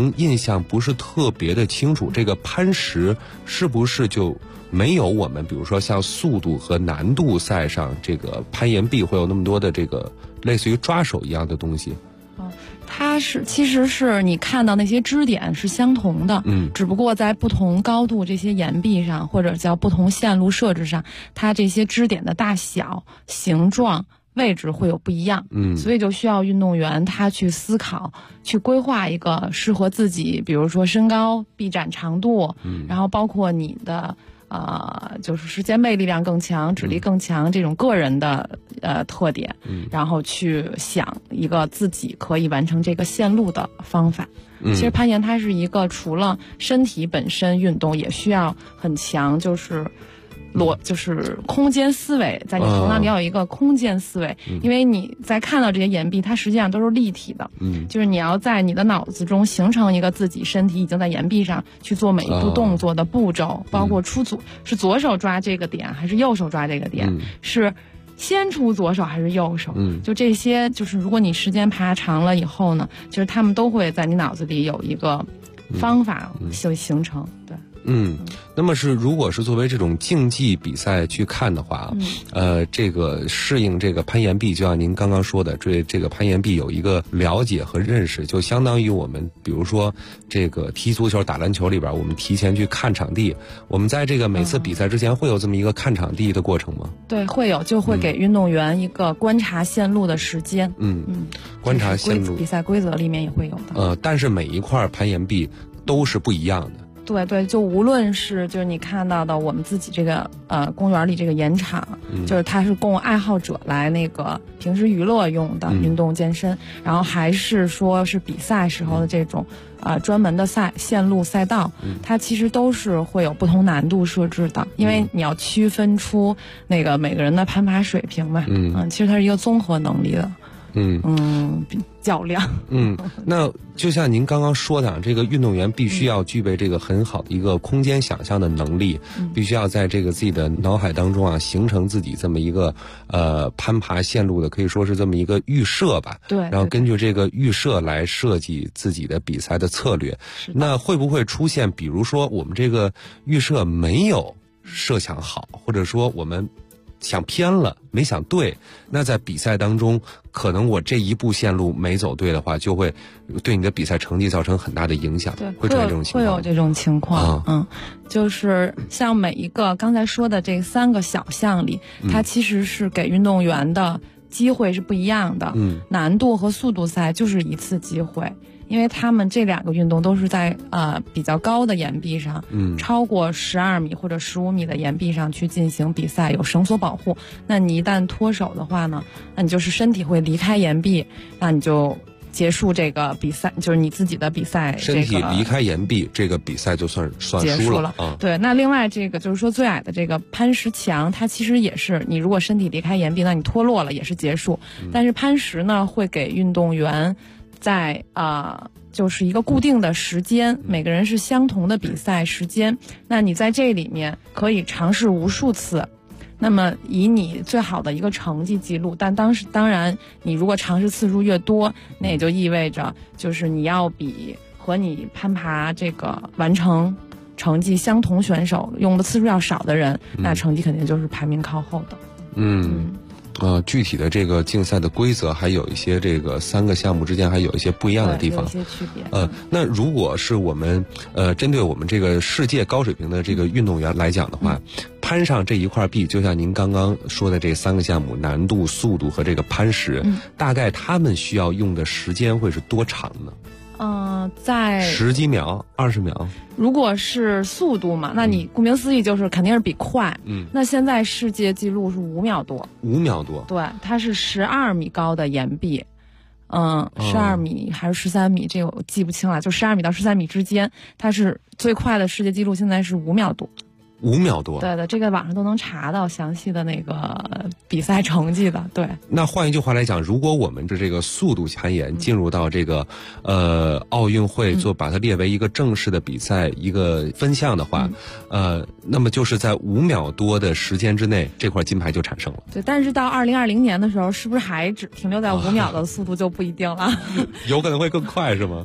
项不是特别的清楚，这个攀石是不是就没有我们比如说像速度和难度赛上这个攀岩壁会有那么多的这个类似于抓手一样的东西？ 它其实是你看到那些支点是相同的，只不过在不同高度这些岩壁上，或者叫不同线路设置上，它这些支点的大小、形状、位置会有不一样，所以就需要运动员他去思考，去规划一个适合自己，比如说身高、臂展长度，然后包括你的就是时间内力量更强、指力更强这种个人的特点，然后去想一个自己可以完成这个线路的方法。其实攀岩它是一个除了身体本身运动，也需要很强就是空间思维，在你头脑里要有一个空间思维，因为你在看到这些岩壁，它实际上都是立体的，就是你要在你的脑子中形成一个自己身体已经在岩壁上去做每一步动作的步骤，包括出组是左手抓这个点还是右手抓这个点，是先出左手还是右手，就这些，就是如果你时间爬长了以后呢，就是他们都会在你脑子里有一个方法形成，对。 那么如果是作为这种竞技比赛去看的话，这个适应这个攀岩壁，就像您刚刚说的，对这个攀岩壁有一个了解和认识，就相当于我们比如说这个踢足球、打篮球里边，我们提前去看场地，我们在这个每次比赛之前会有这么一个看场地的过程吗？ 对，会有，就会给运动员一个观察线路的时间。 观察线路， 比赛规则里面也会有的。 但是每一块攀岩壁都是不一样的。 对，就无论是就是你看到的我们自己这个公园里这个岩场，就是它是供爱好者来那个平时娱乐用的运动健身，然后还是说是比赛时候的这种专门的线路赛道，它其实都是会有不同难度设置的，因为你要区分出那个每个人的攀爬水平嘛，其实它是一个综合能力的。较量。 那就像您刚刚说的，这个运动员必须要具备这个很好的一个空间想象的能力，必须要在这个自己的脑海当中形成自己这么一个攀爬线路的，可以说是这么一个预设吧。 对。 然后根据这个预设来设计自己的比赛的策略。那会不会出现，比如说我们这个预设没有设想好，或者说我们想偏了，没想对，那在比赛当中，可能我这一步线路没走对的话，就会对你的比赛成绩造成很大的影响。 对， 会出现这种情况。 会有这种情况。就是像每一个刚才说的这3个小项里，它其实是给运动员的机会是不一样的。难度和速度赛就是一次机会。因为他们这2个运动都是在比较高的岩壁上，超过12米或者15米的岩壁上去进行比赛，有绳索保护。那你一旦脱手的话呢，那你就是身体会离开岩壁，那你就结束这个比赛，就是你自己的比赛。 身体离开岩壁，这个比赛就算结束了。对，那另外这个就是说最矮的这个攀石墙，它其实也是你如果身体离开岩壁，那你脱落了也是结束。但是攀石呢，会给运动员在就是一个固定的时间，每个人是相同的比赛时间，那你在这里面可以尝试无数次，那么以你最好的一个成绩记录，但当然你如果尝试次数越多，那也就意味着就是你要比和你攀爬这个完成成绩相同选手用的次数要少的人，那成绩肯定就是排名靠后的。 具体的这个竞赛的规则还有一些这个3个项目之间还有一些不一样的地方， 有一些区别。 那如果是我们针对我们这个世界高水平的这个运动员来讲的话，攀上这一块壁，就像您刚刚说的这3个项目，难度、速度和这个攀石，大概他们需要用的时间会是多长呢？ 在 10几秒、20秒。 如果是速度嘛，那你顾名思义就是肯定是比快。那现在世界纪录是5秒多。 5秒多。 对，它是12米高的岩壁。12米还是13米，这个我记不清了，就12米到13米之间，它是最快的世界纪录，现在是5秒多。 5秒多。 对的，这个网上都能查到详细的那个比赛成绩的。对。那换一句话来讲，如果我们的这个速度攀岩进入到这个奥运会把它列为一个正式的比赛一个分项的话，那么就是在5秒多的时间之内，这块金牌就产生了。 对，但是到2020年的时候，是不是还只停留在5秒的速度就不一定了？ 有可能会更快是吗？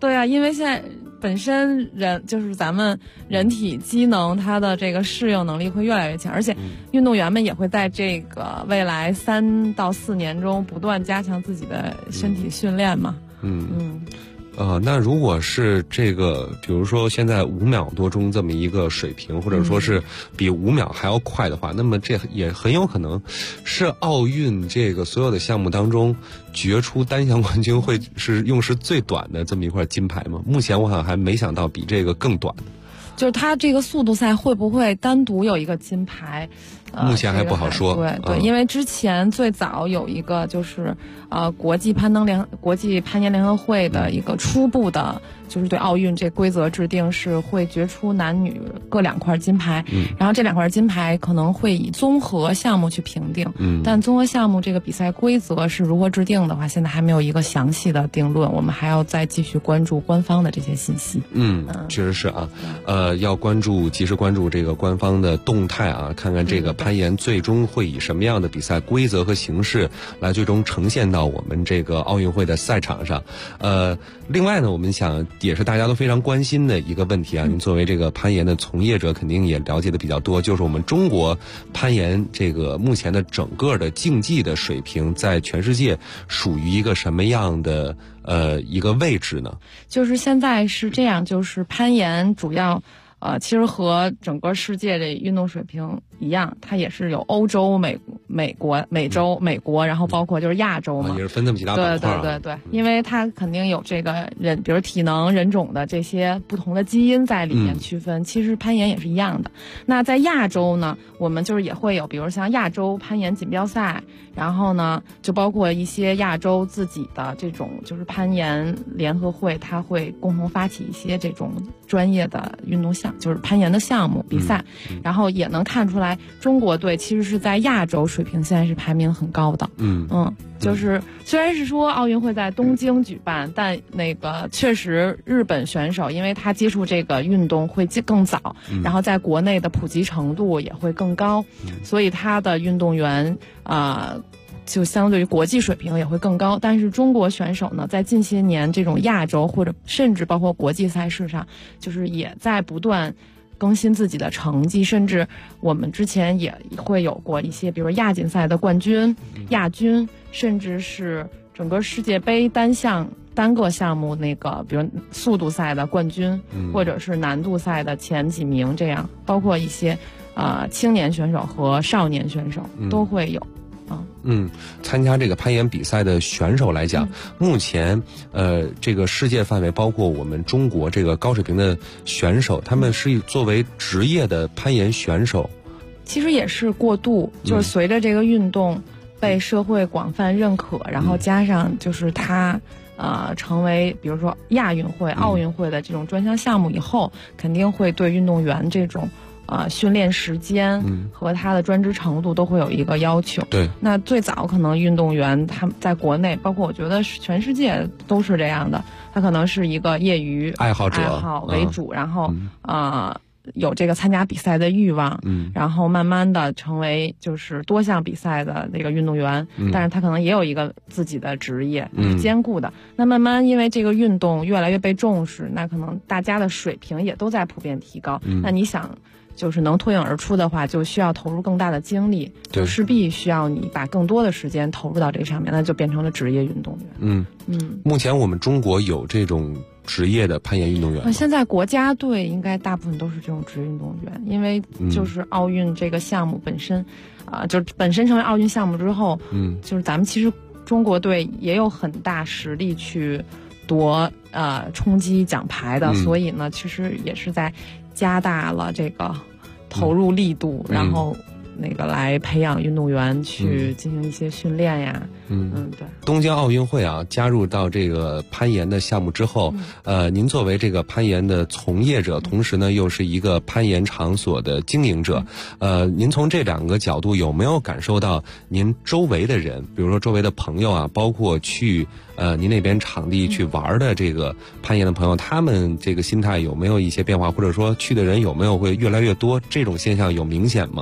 对啊，因为现在本身就是咱们人体机能，它的这个适应能力会越来越强，而且运动员们也会在这个未来3到4年中不断加强自己的身体训练嘛。 那如果是这个，比如说现在5秒多钟这么一个水平，或者说是比5秒还要快的话，那么这也很有可能是奥运这个所有的项目当中决出单项冠军会是用时最短的这么一块金牌吗？目前我好像还没想到比这个更短的。 就是它这个速度赛会不会单独有一个金牌？ 目前还不好说。 对，因为之前最早有一个就是国际攀岩联合会的一个初步的，就是对奥运这规则制定是会决出男女各2块金牌，然后这2块金牌可能会以综合项目去评定，但综合项目这个比赛规则是如何制定的话，现在还没有一个详细的定论，我们还要再继续关注官方的这些信息。 确实是啊，要及时关注这个官方的动态啊，看看这个攀岩最终会以什么样的比赛规则和形式来最终呈现到我们这个奥运会的赛场上。另外呢，我们想也是大家都非常关心的一个问题啊，您作为这个攀岩的从业者，肯定也了解的比较多，就是我们中国攀岩这个目前的整个的竞技的水平，在全世界属于一个什么样的一个位置呢？ 就是现在是这样，就是攀岩主要其实和整个世界的运动水平一样，它也是有欧洲、美国，然后包括就是亚洲嘛， 也是分这么几大板块。 对，因为它肯定有这个比如体能、人种的这些不同的基因在里面区分。其实攀岩也是一样的。那在亚洲呢，我们就是也会有，比如像亚洲攀岩锦标赛，然后呢，就包括一些亚洲自己的这种就是攀岩联合会，它会共同发起一些这种专业的运动项，就是攀岩的项目比赛，然后也能看出来中国队其实是在亚洲水平现在是排名很高的。就是虽然是说奥运会在东京举办，但那个确实日本选手因为他接触这个运动会更早，然后在国内的普及程度也会更高，所以他的运动员就相对于国际水平也会更高。但是中国选手呢，在近些年这种亚洲或者甚至包括国际赛事上，就是也在不断更新自己的成绩，甚至我们之前也会有过一些比如亚锦赛的冠军、亚军，甚至是整个世界杯单个项目那个比如速度赛的冠军，或者是难度赛的前几名，这样包括一些青年选手和少年选手都会有。 参加这个攀岩比赛的选手来讲，目前这个世界范围包括我们中国这个高水平的选手，他们是作为职业的攀岩选手， 其实也是过渡，就是随着这个运动被社会广泛认可，然后加上就是它成为比如说亚运会、奥运会的这种专项项目以后，肯定会对运动员这种训练时间和他的专职程度都会有一个要求。 对， 那最早可能运动员他们在国内，包括我觉得全世界都是这样的，他可能是一个业余爱好为主，然后有这个参加比赛的欲望，然后慢慢的成为就是多项比赛的那个运动员，但是他可能也有一个自己的职业兼顾的。那慢慢因为这个运动越来越被重视，那可能大家的水平也都在普遍提高。那你想就是能脱颖而出的话，就需要投入更大的精力，就势必需要你把更多的时间投入到这上面，那就变成了职业运动员。 目前我们中国有这种职业的攀岩运动员？ 现在国家队应该大部分都是这种职业运动员，因为就是奥运这个项目本身，就是本身成为奥运项目之后，就是咱们其实中国队也有很大实力去冲击奖牌的，所以呢，其实也是在加大了这个投入力度，然后那个来培养运动员去进行一些训练呀。对。 东京奥运会啊，加入到这个攀岩的项目之后，您作为这个攀岩的从业者，同时呢又是一个攀岩场所的经营者，您从这2个角度有没有感受到您周围的人，比如说周围的朋友啊，包括去您那边场地去玩的这个攀岩的朋友，他们这个心态有没有一些变化，或者说去的人有没有会越来越多？这种现象有明显吗？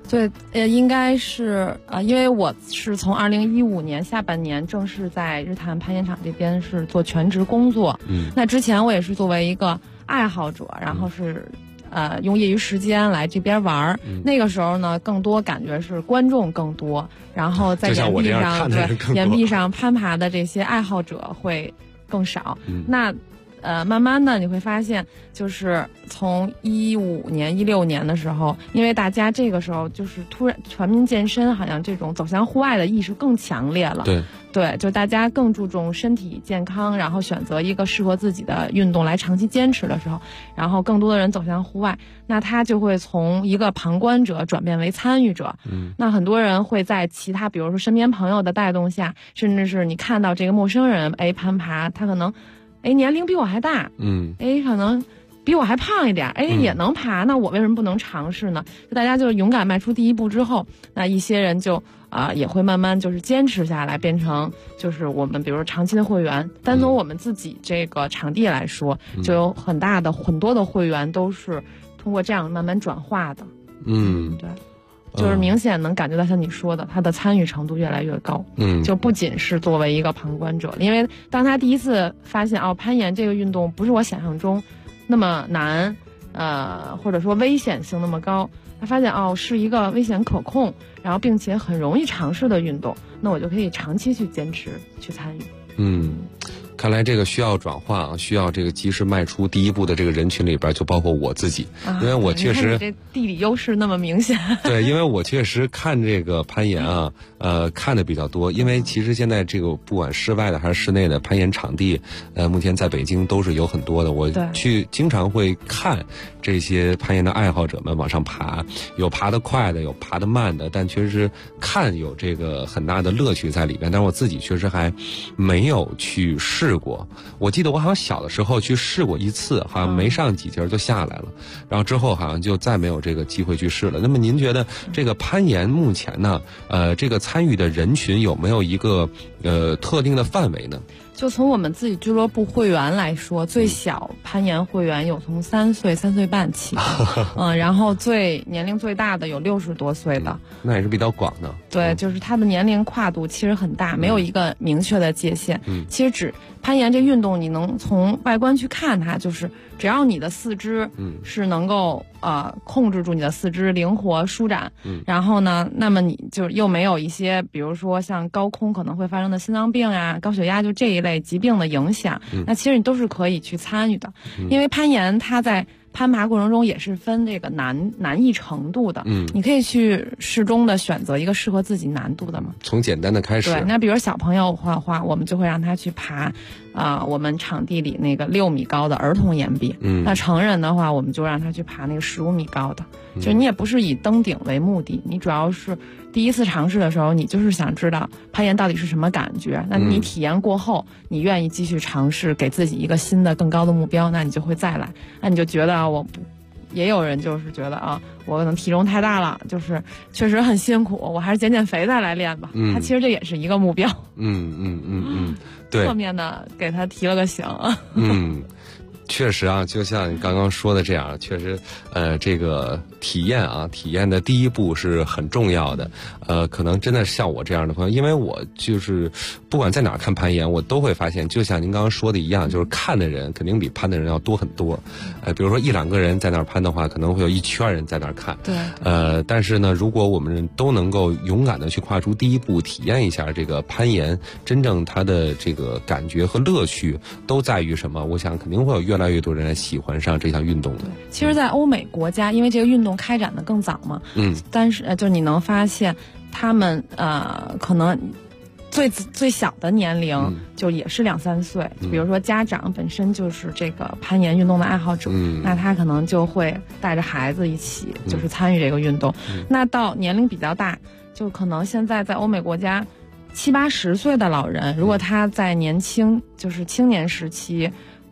对，应该是因为我是从2015年下半年正式在日坛攀岩场这边是做全职工作。那之前我也是作为一个爱好者，然后是用业余时间来这边玩。那个时候呢，更多感觉是观众更多，然后在岩壁上攀爬的这些爱好者会更少。那慢慢的你会发现，就是从15年、16年的时候，因为大家这个时候就是突然全民健身，好像这种走向户外的意识更强烈了。对，就大家更注重身体健康，然后选择一个适合自己的运动来长期坚持的时候，然后更多的人走向户外，那他就会从一个旁观者转变为参与者。那很多人会在其他，比如说身边朋友的带动下，甚至是你看到这个陌生人攀爬，他可能年龄比我还大，可能比我还胖一点，也能爬，那我为什么不能尝试呢？就大家就勇敢迈出第一步之后，那一些人就也会慢慢就是坚持下来，变成就是我们比如说长期的会员。单从我们自己这个场地来说，就有很多的会员都是通过这样慢慢转化的。对。就是明显能感觉到像你说的，他的参与程度越来越高。就不仅是作为一个旁观者，因为当他第一次发现攀岩这个运动不是我想象中那么难，或者说危险性那么高，他发现是一个危险可控，然后并且很容易尝试的运动，那我就可以长期去坚持去参与。 看来这个需要转化需要这个及时迈出第一步的这个人群里边，就包括我自己，因为我确实这地理优势那么明显。 对，因为我确实看这个攀岩看的比较多，因为其实现在这个不管室外的还是室内的攀岩场地，目前在北京都是有很多的。我经常会看这些攀岩的爱好者们往上爬，有爬得快的，有爬得慢的，但确实看有这个很大的乐趣在里边。但是我自己确实还没有去试过。我记得我好像小的时候去试过一次，好像没上几节就下来了，然后之后好像就再没有这个机会去试了。那么您觉得这个攀岩目前呢，这个参与的人群有没有一个特定的范围呢？ 就从我们自己俱乐部会员来说，最小攀岩会员有从3岁、3岁半起，然后年龄最大的有60多岁的， 那也是比较广的。 对，就是他的年龄跨度其实很大，没有一个明确的界限。其实攀岩这运动，你能从外观去看它，就是只要你的四肢是能够控制住你的四肢灵活舒展，然后呢，那么你就又没有一些比如说像高空可能会发生的心脏病啊、高血压就这一类疾病的影响，那其实你都是可以去参与的。因为攀岩它在攀爬过程中也是分这个难易程度的，你可以去适中的选择一个适合自己难度的嘛， 从简单的开始。 对，那比如小朋友的话，我们就会让他去爬我们场地里那个6米高的儿童岩壁，那成人的话，我们就让他去爬那个15米高的。就你也不是以登顶为目的，你主要是第一次尝试的时候，你就是想知道攀岩到底是什么感觉。那你体验过后，你愿意继续尝试，给自己一个新的更高的目标，那你就会再来。那你就觉得也有人就是觉得我可能体重太大了，就是确实很辛苦，我还是减肥再来练吧。他其实这也是一个目标。 对， 侧面的给他提了个醒。 确实就像你刚刚说的这样，确实这个体验的第一步是很重要的。可能真的像我这样的朋友，因为我就是不管在哪儿看攀岩，我都会发现，就像您刚刚说的一样，就是看的人肯定比攀的人要多很多。比如说1-2个人在那儿攀的话，可能会有一圈人在那儿看。 对。 但是呢，如果我们都能够勇敢的去跨出第一步，体验一下这个攀岩，真正它的这个感觉和乐趣都在于什么？我想肯定会有越来越多人来喜欢上这项运动的。 其实在欧美国家，因为这个运动开展的更早嘛，但是就你能发现他们可能最小的年龄就也是2-3岁，比如说家长本身就是这个攀岩运动的爱好者，那他可能就会带着孩子一起就是参与这个运动。那到年龄比较大，就可能现在在欧美国家70-80岁的老人，如果他在年轻就是青年时期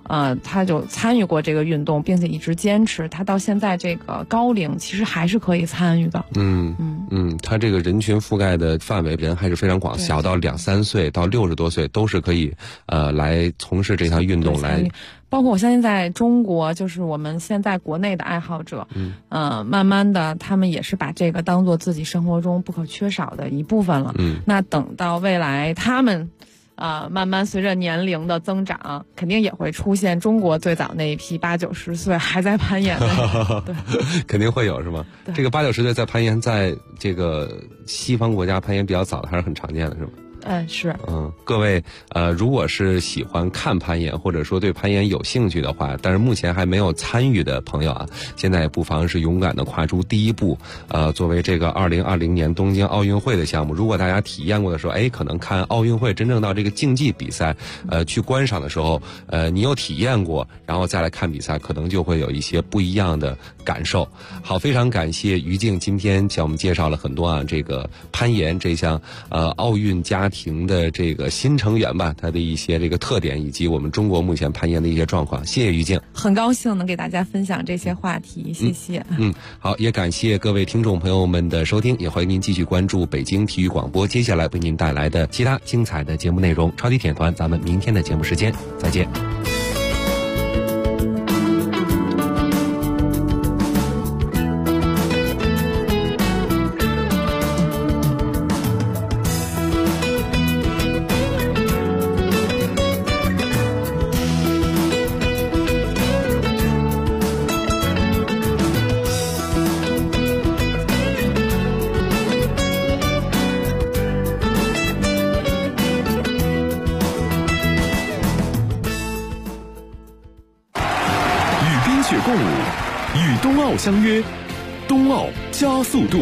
他就参与过这个运动，并且一直坚持，他到现在这个高龄其实还是可以参与的。 他这个人群覆盖的范围人还是非常广，小到2、3岁到60多岁都是可以来从事这项运动来。 包括我相信在中国，就是我们现在国内的爱好者，慢慢的他们也是把这个当做自己生活中不可缺少的一部分了。那等到未来他们慢慢随着年龄的增长，肯定也会出现中国最早那一批80、90岁还在攀岩的。对， 肯定会有是吗？这个80、90岁在攀岩，在这个西方国家攀岩比较早的还是很常见的，是吗？ 是。 各位如果是喜欢看攀岩，或者说对攀岩有兴趣的话，但是目前还没有参与的朋友啊，现在也不妨是勇敢的跨出第一步。作为这个2020年东京奥运会的项目，如果大家体验过的时候，可能看奥运会真正到这个竞技比赛去观赏的时候，你有体验过，然后再来看比赛，可能就会有一些不一样的感受。好，非常感谢于静今天向我们介绍了很多这个攀岩这项奥运家庭的这个新成员吧，它的一些这个特点，以及我们中国目前攀岩的一些状况。谢谢于静， 很高兴能给大家分享这些话题，谢谢。 好，也感谢各位听众朋友们的收听，也欢迎您继续关注北京体育广播接下来为您带来的其他精彩的节目内容。超级铁团，咱们明天的节目时间再见。 共舞，与冬奥相约，冬奥加速度。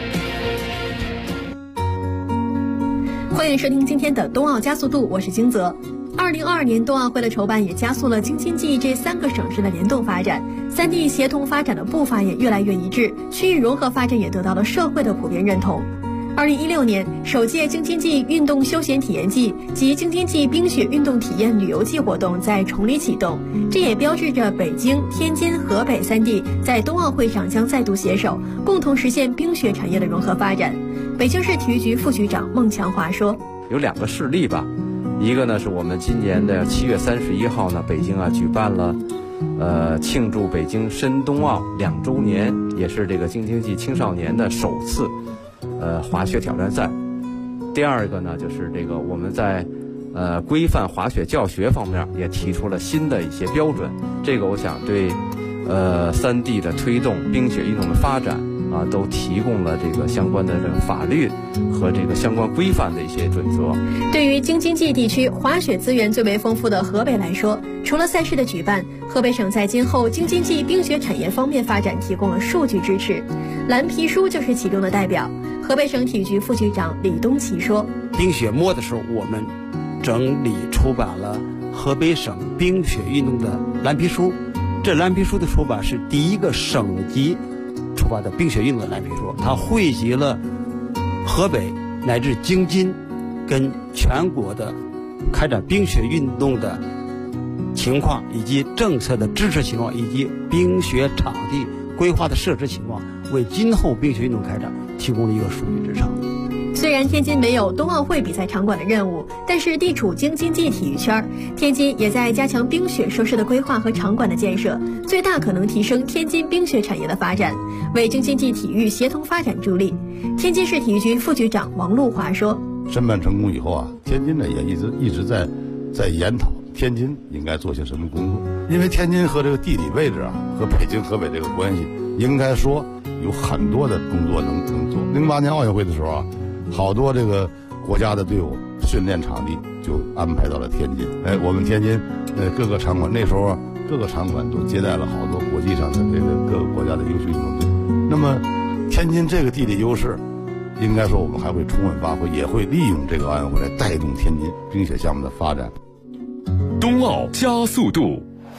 欢迎收听今天的冬奥加速度，我是金泽。2022年冬奥会的筹办也加速了京津冀这3个省市的联动发展，3地协同发展的步伐也越来越一致，区域融合发展也得到了社会的普遍认同。2016年，首届京津冀运动休闲体验季及京津冀冰雪运动体验旅游季活动在崇礼启动，这也标志着北京、天津、河北3地在冬奥会上将再度携手，共同实现冰雪产业的融合发展。北京市体育局副局长孟强华说：“ 有2个事例吧，一个呢是我们今年的7月31号呢，北京举办了庆祝北京申冬奥2周年，也是这个京津冀青少年的首次滑雪挑战赛。第二个呢，就是这个我们在规范滑雪教学方面也提出了新的一些标准，这个我想对3地的推动冰雪运动的发展都提供了这个相关的这个法律和这个相关规范的一些准则。 对于京津冀地区滑雪资源最为丰富的河北来说，除了赛事的举办，河北省在今后京津冀冰雪产业方面发展提供了数据支持。蓝皮书就是其中的代表。河北省体育局副局长李东奇说：“ 冰雪末的时候，我们整理出版了河北省冰雪运动的蓝皮书。这蓝皮书的出版是第一个省级出版的冰雪运动的蓝皮书，它汇集了河北乃至京津跟全国的开展冰雪运动的情况，以及政策的支持情况，以及冰雪场地规划的设置情况，为今后冰雪运动开展提供了一个数据支撑。” 虽然天津没有冬奥会比赛场馆的任务，但是地处京津冀体育圈，天津也在加强冰雪设施的规划和场馆的建设，最大可能提升天津冰雪产业的发展，为京津冀体育协同发展助力。天津市体育局副局长王路华说：“ 申办成功以后天津呢也一直在研讨天津应该做些什么工作，因为天津和这个地理位置和北京、河北这个关系，应该说有很多的工作能做。08年奥运会的时候好多这个国家的队伍训练场地就安排到了天津。我们天津各个场馆那时候各个场馆都接待了好多国际上的这个各个国家的优秀运动队。那么天津这个地理优势，应该说我们还会充分发挥，也会利用这个奥运会来带动天津冰雪项目的发展。 冬奥加速度，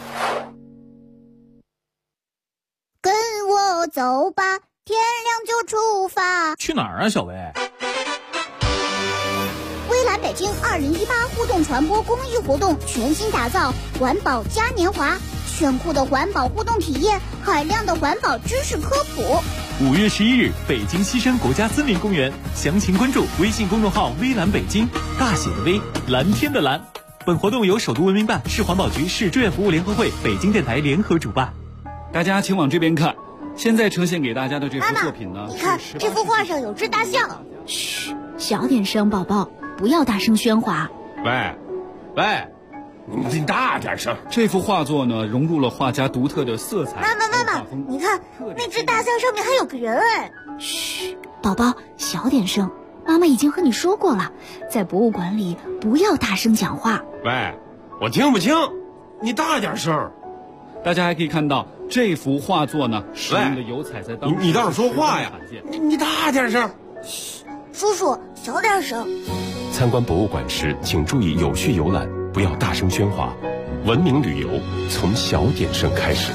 跟我走吧，天亮就出发。 去哪儿啊，小薇？ 未来蓝北京2018互动传播公益活动全新打造环保嘉年华，炫酷的环保互动体验，海量的环保知识科普。 5月11日，北京西山国家森林公园，详情关注微信公众号“微蓝北京”，大写的微，蓝天的蓝。本活动由首都文明办、市环保局、市志愿服务联合会、北京电台联合主办。 大家请往这边看，现在呈现给大家的这幅作品呢， 你看这幅画上有只大象。 嘘，小点声，宝宝，不要大声喧哗。 喂，你大点声。这幅画作呢，融入了画家独特的色彩。 妈妈，你看那只大象上面还有个人哎。 嘘，宝宝，小点声。妈妈已经和你说过了，在博物馆里不要大声讲话。 喂，我听不清，你大点声。大家还可以看到这幅画作呢，使用的油彩在当中。你倒是说话呀！你大点声。 嘘，叔叔，小点声。 参观博物馆时，请注意有序游览，不要大声喧哗。文明旅游从小点声开始。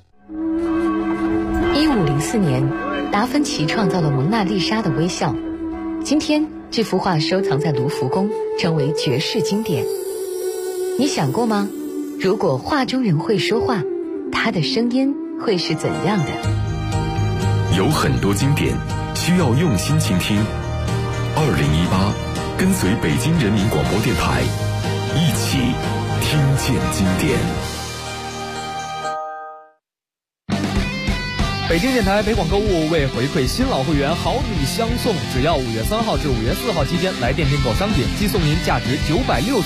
1504年，达芬奇创造了蒙娜丽莎的微笑。今天，这幅画收藏在卢浮宫，成为绝世经典。你想过吗？如果画中人会说话，他的声音会是怎样的？ 有很多经典需要用心倾听。2018，跟随北京人民广播电台，一起听见经典。 北京电台北广购物为回馈新老会员好礼相送，只要5月3号至5月4号期间来电订购商品，即送您价值960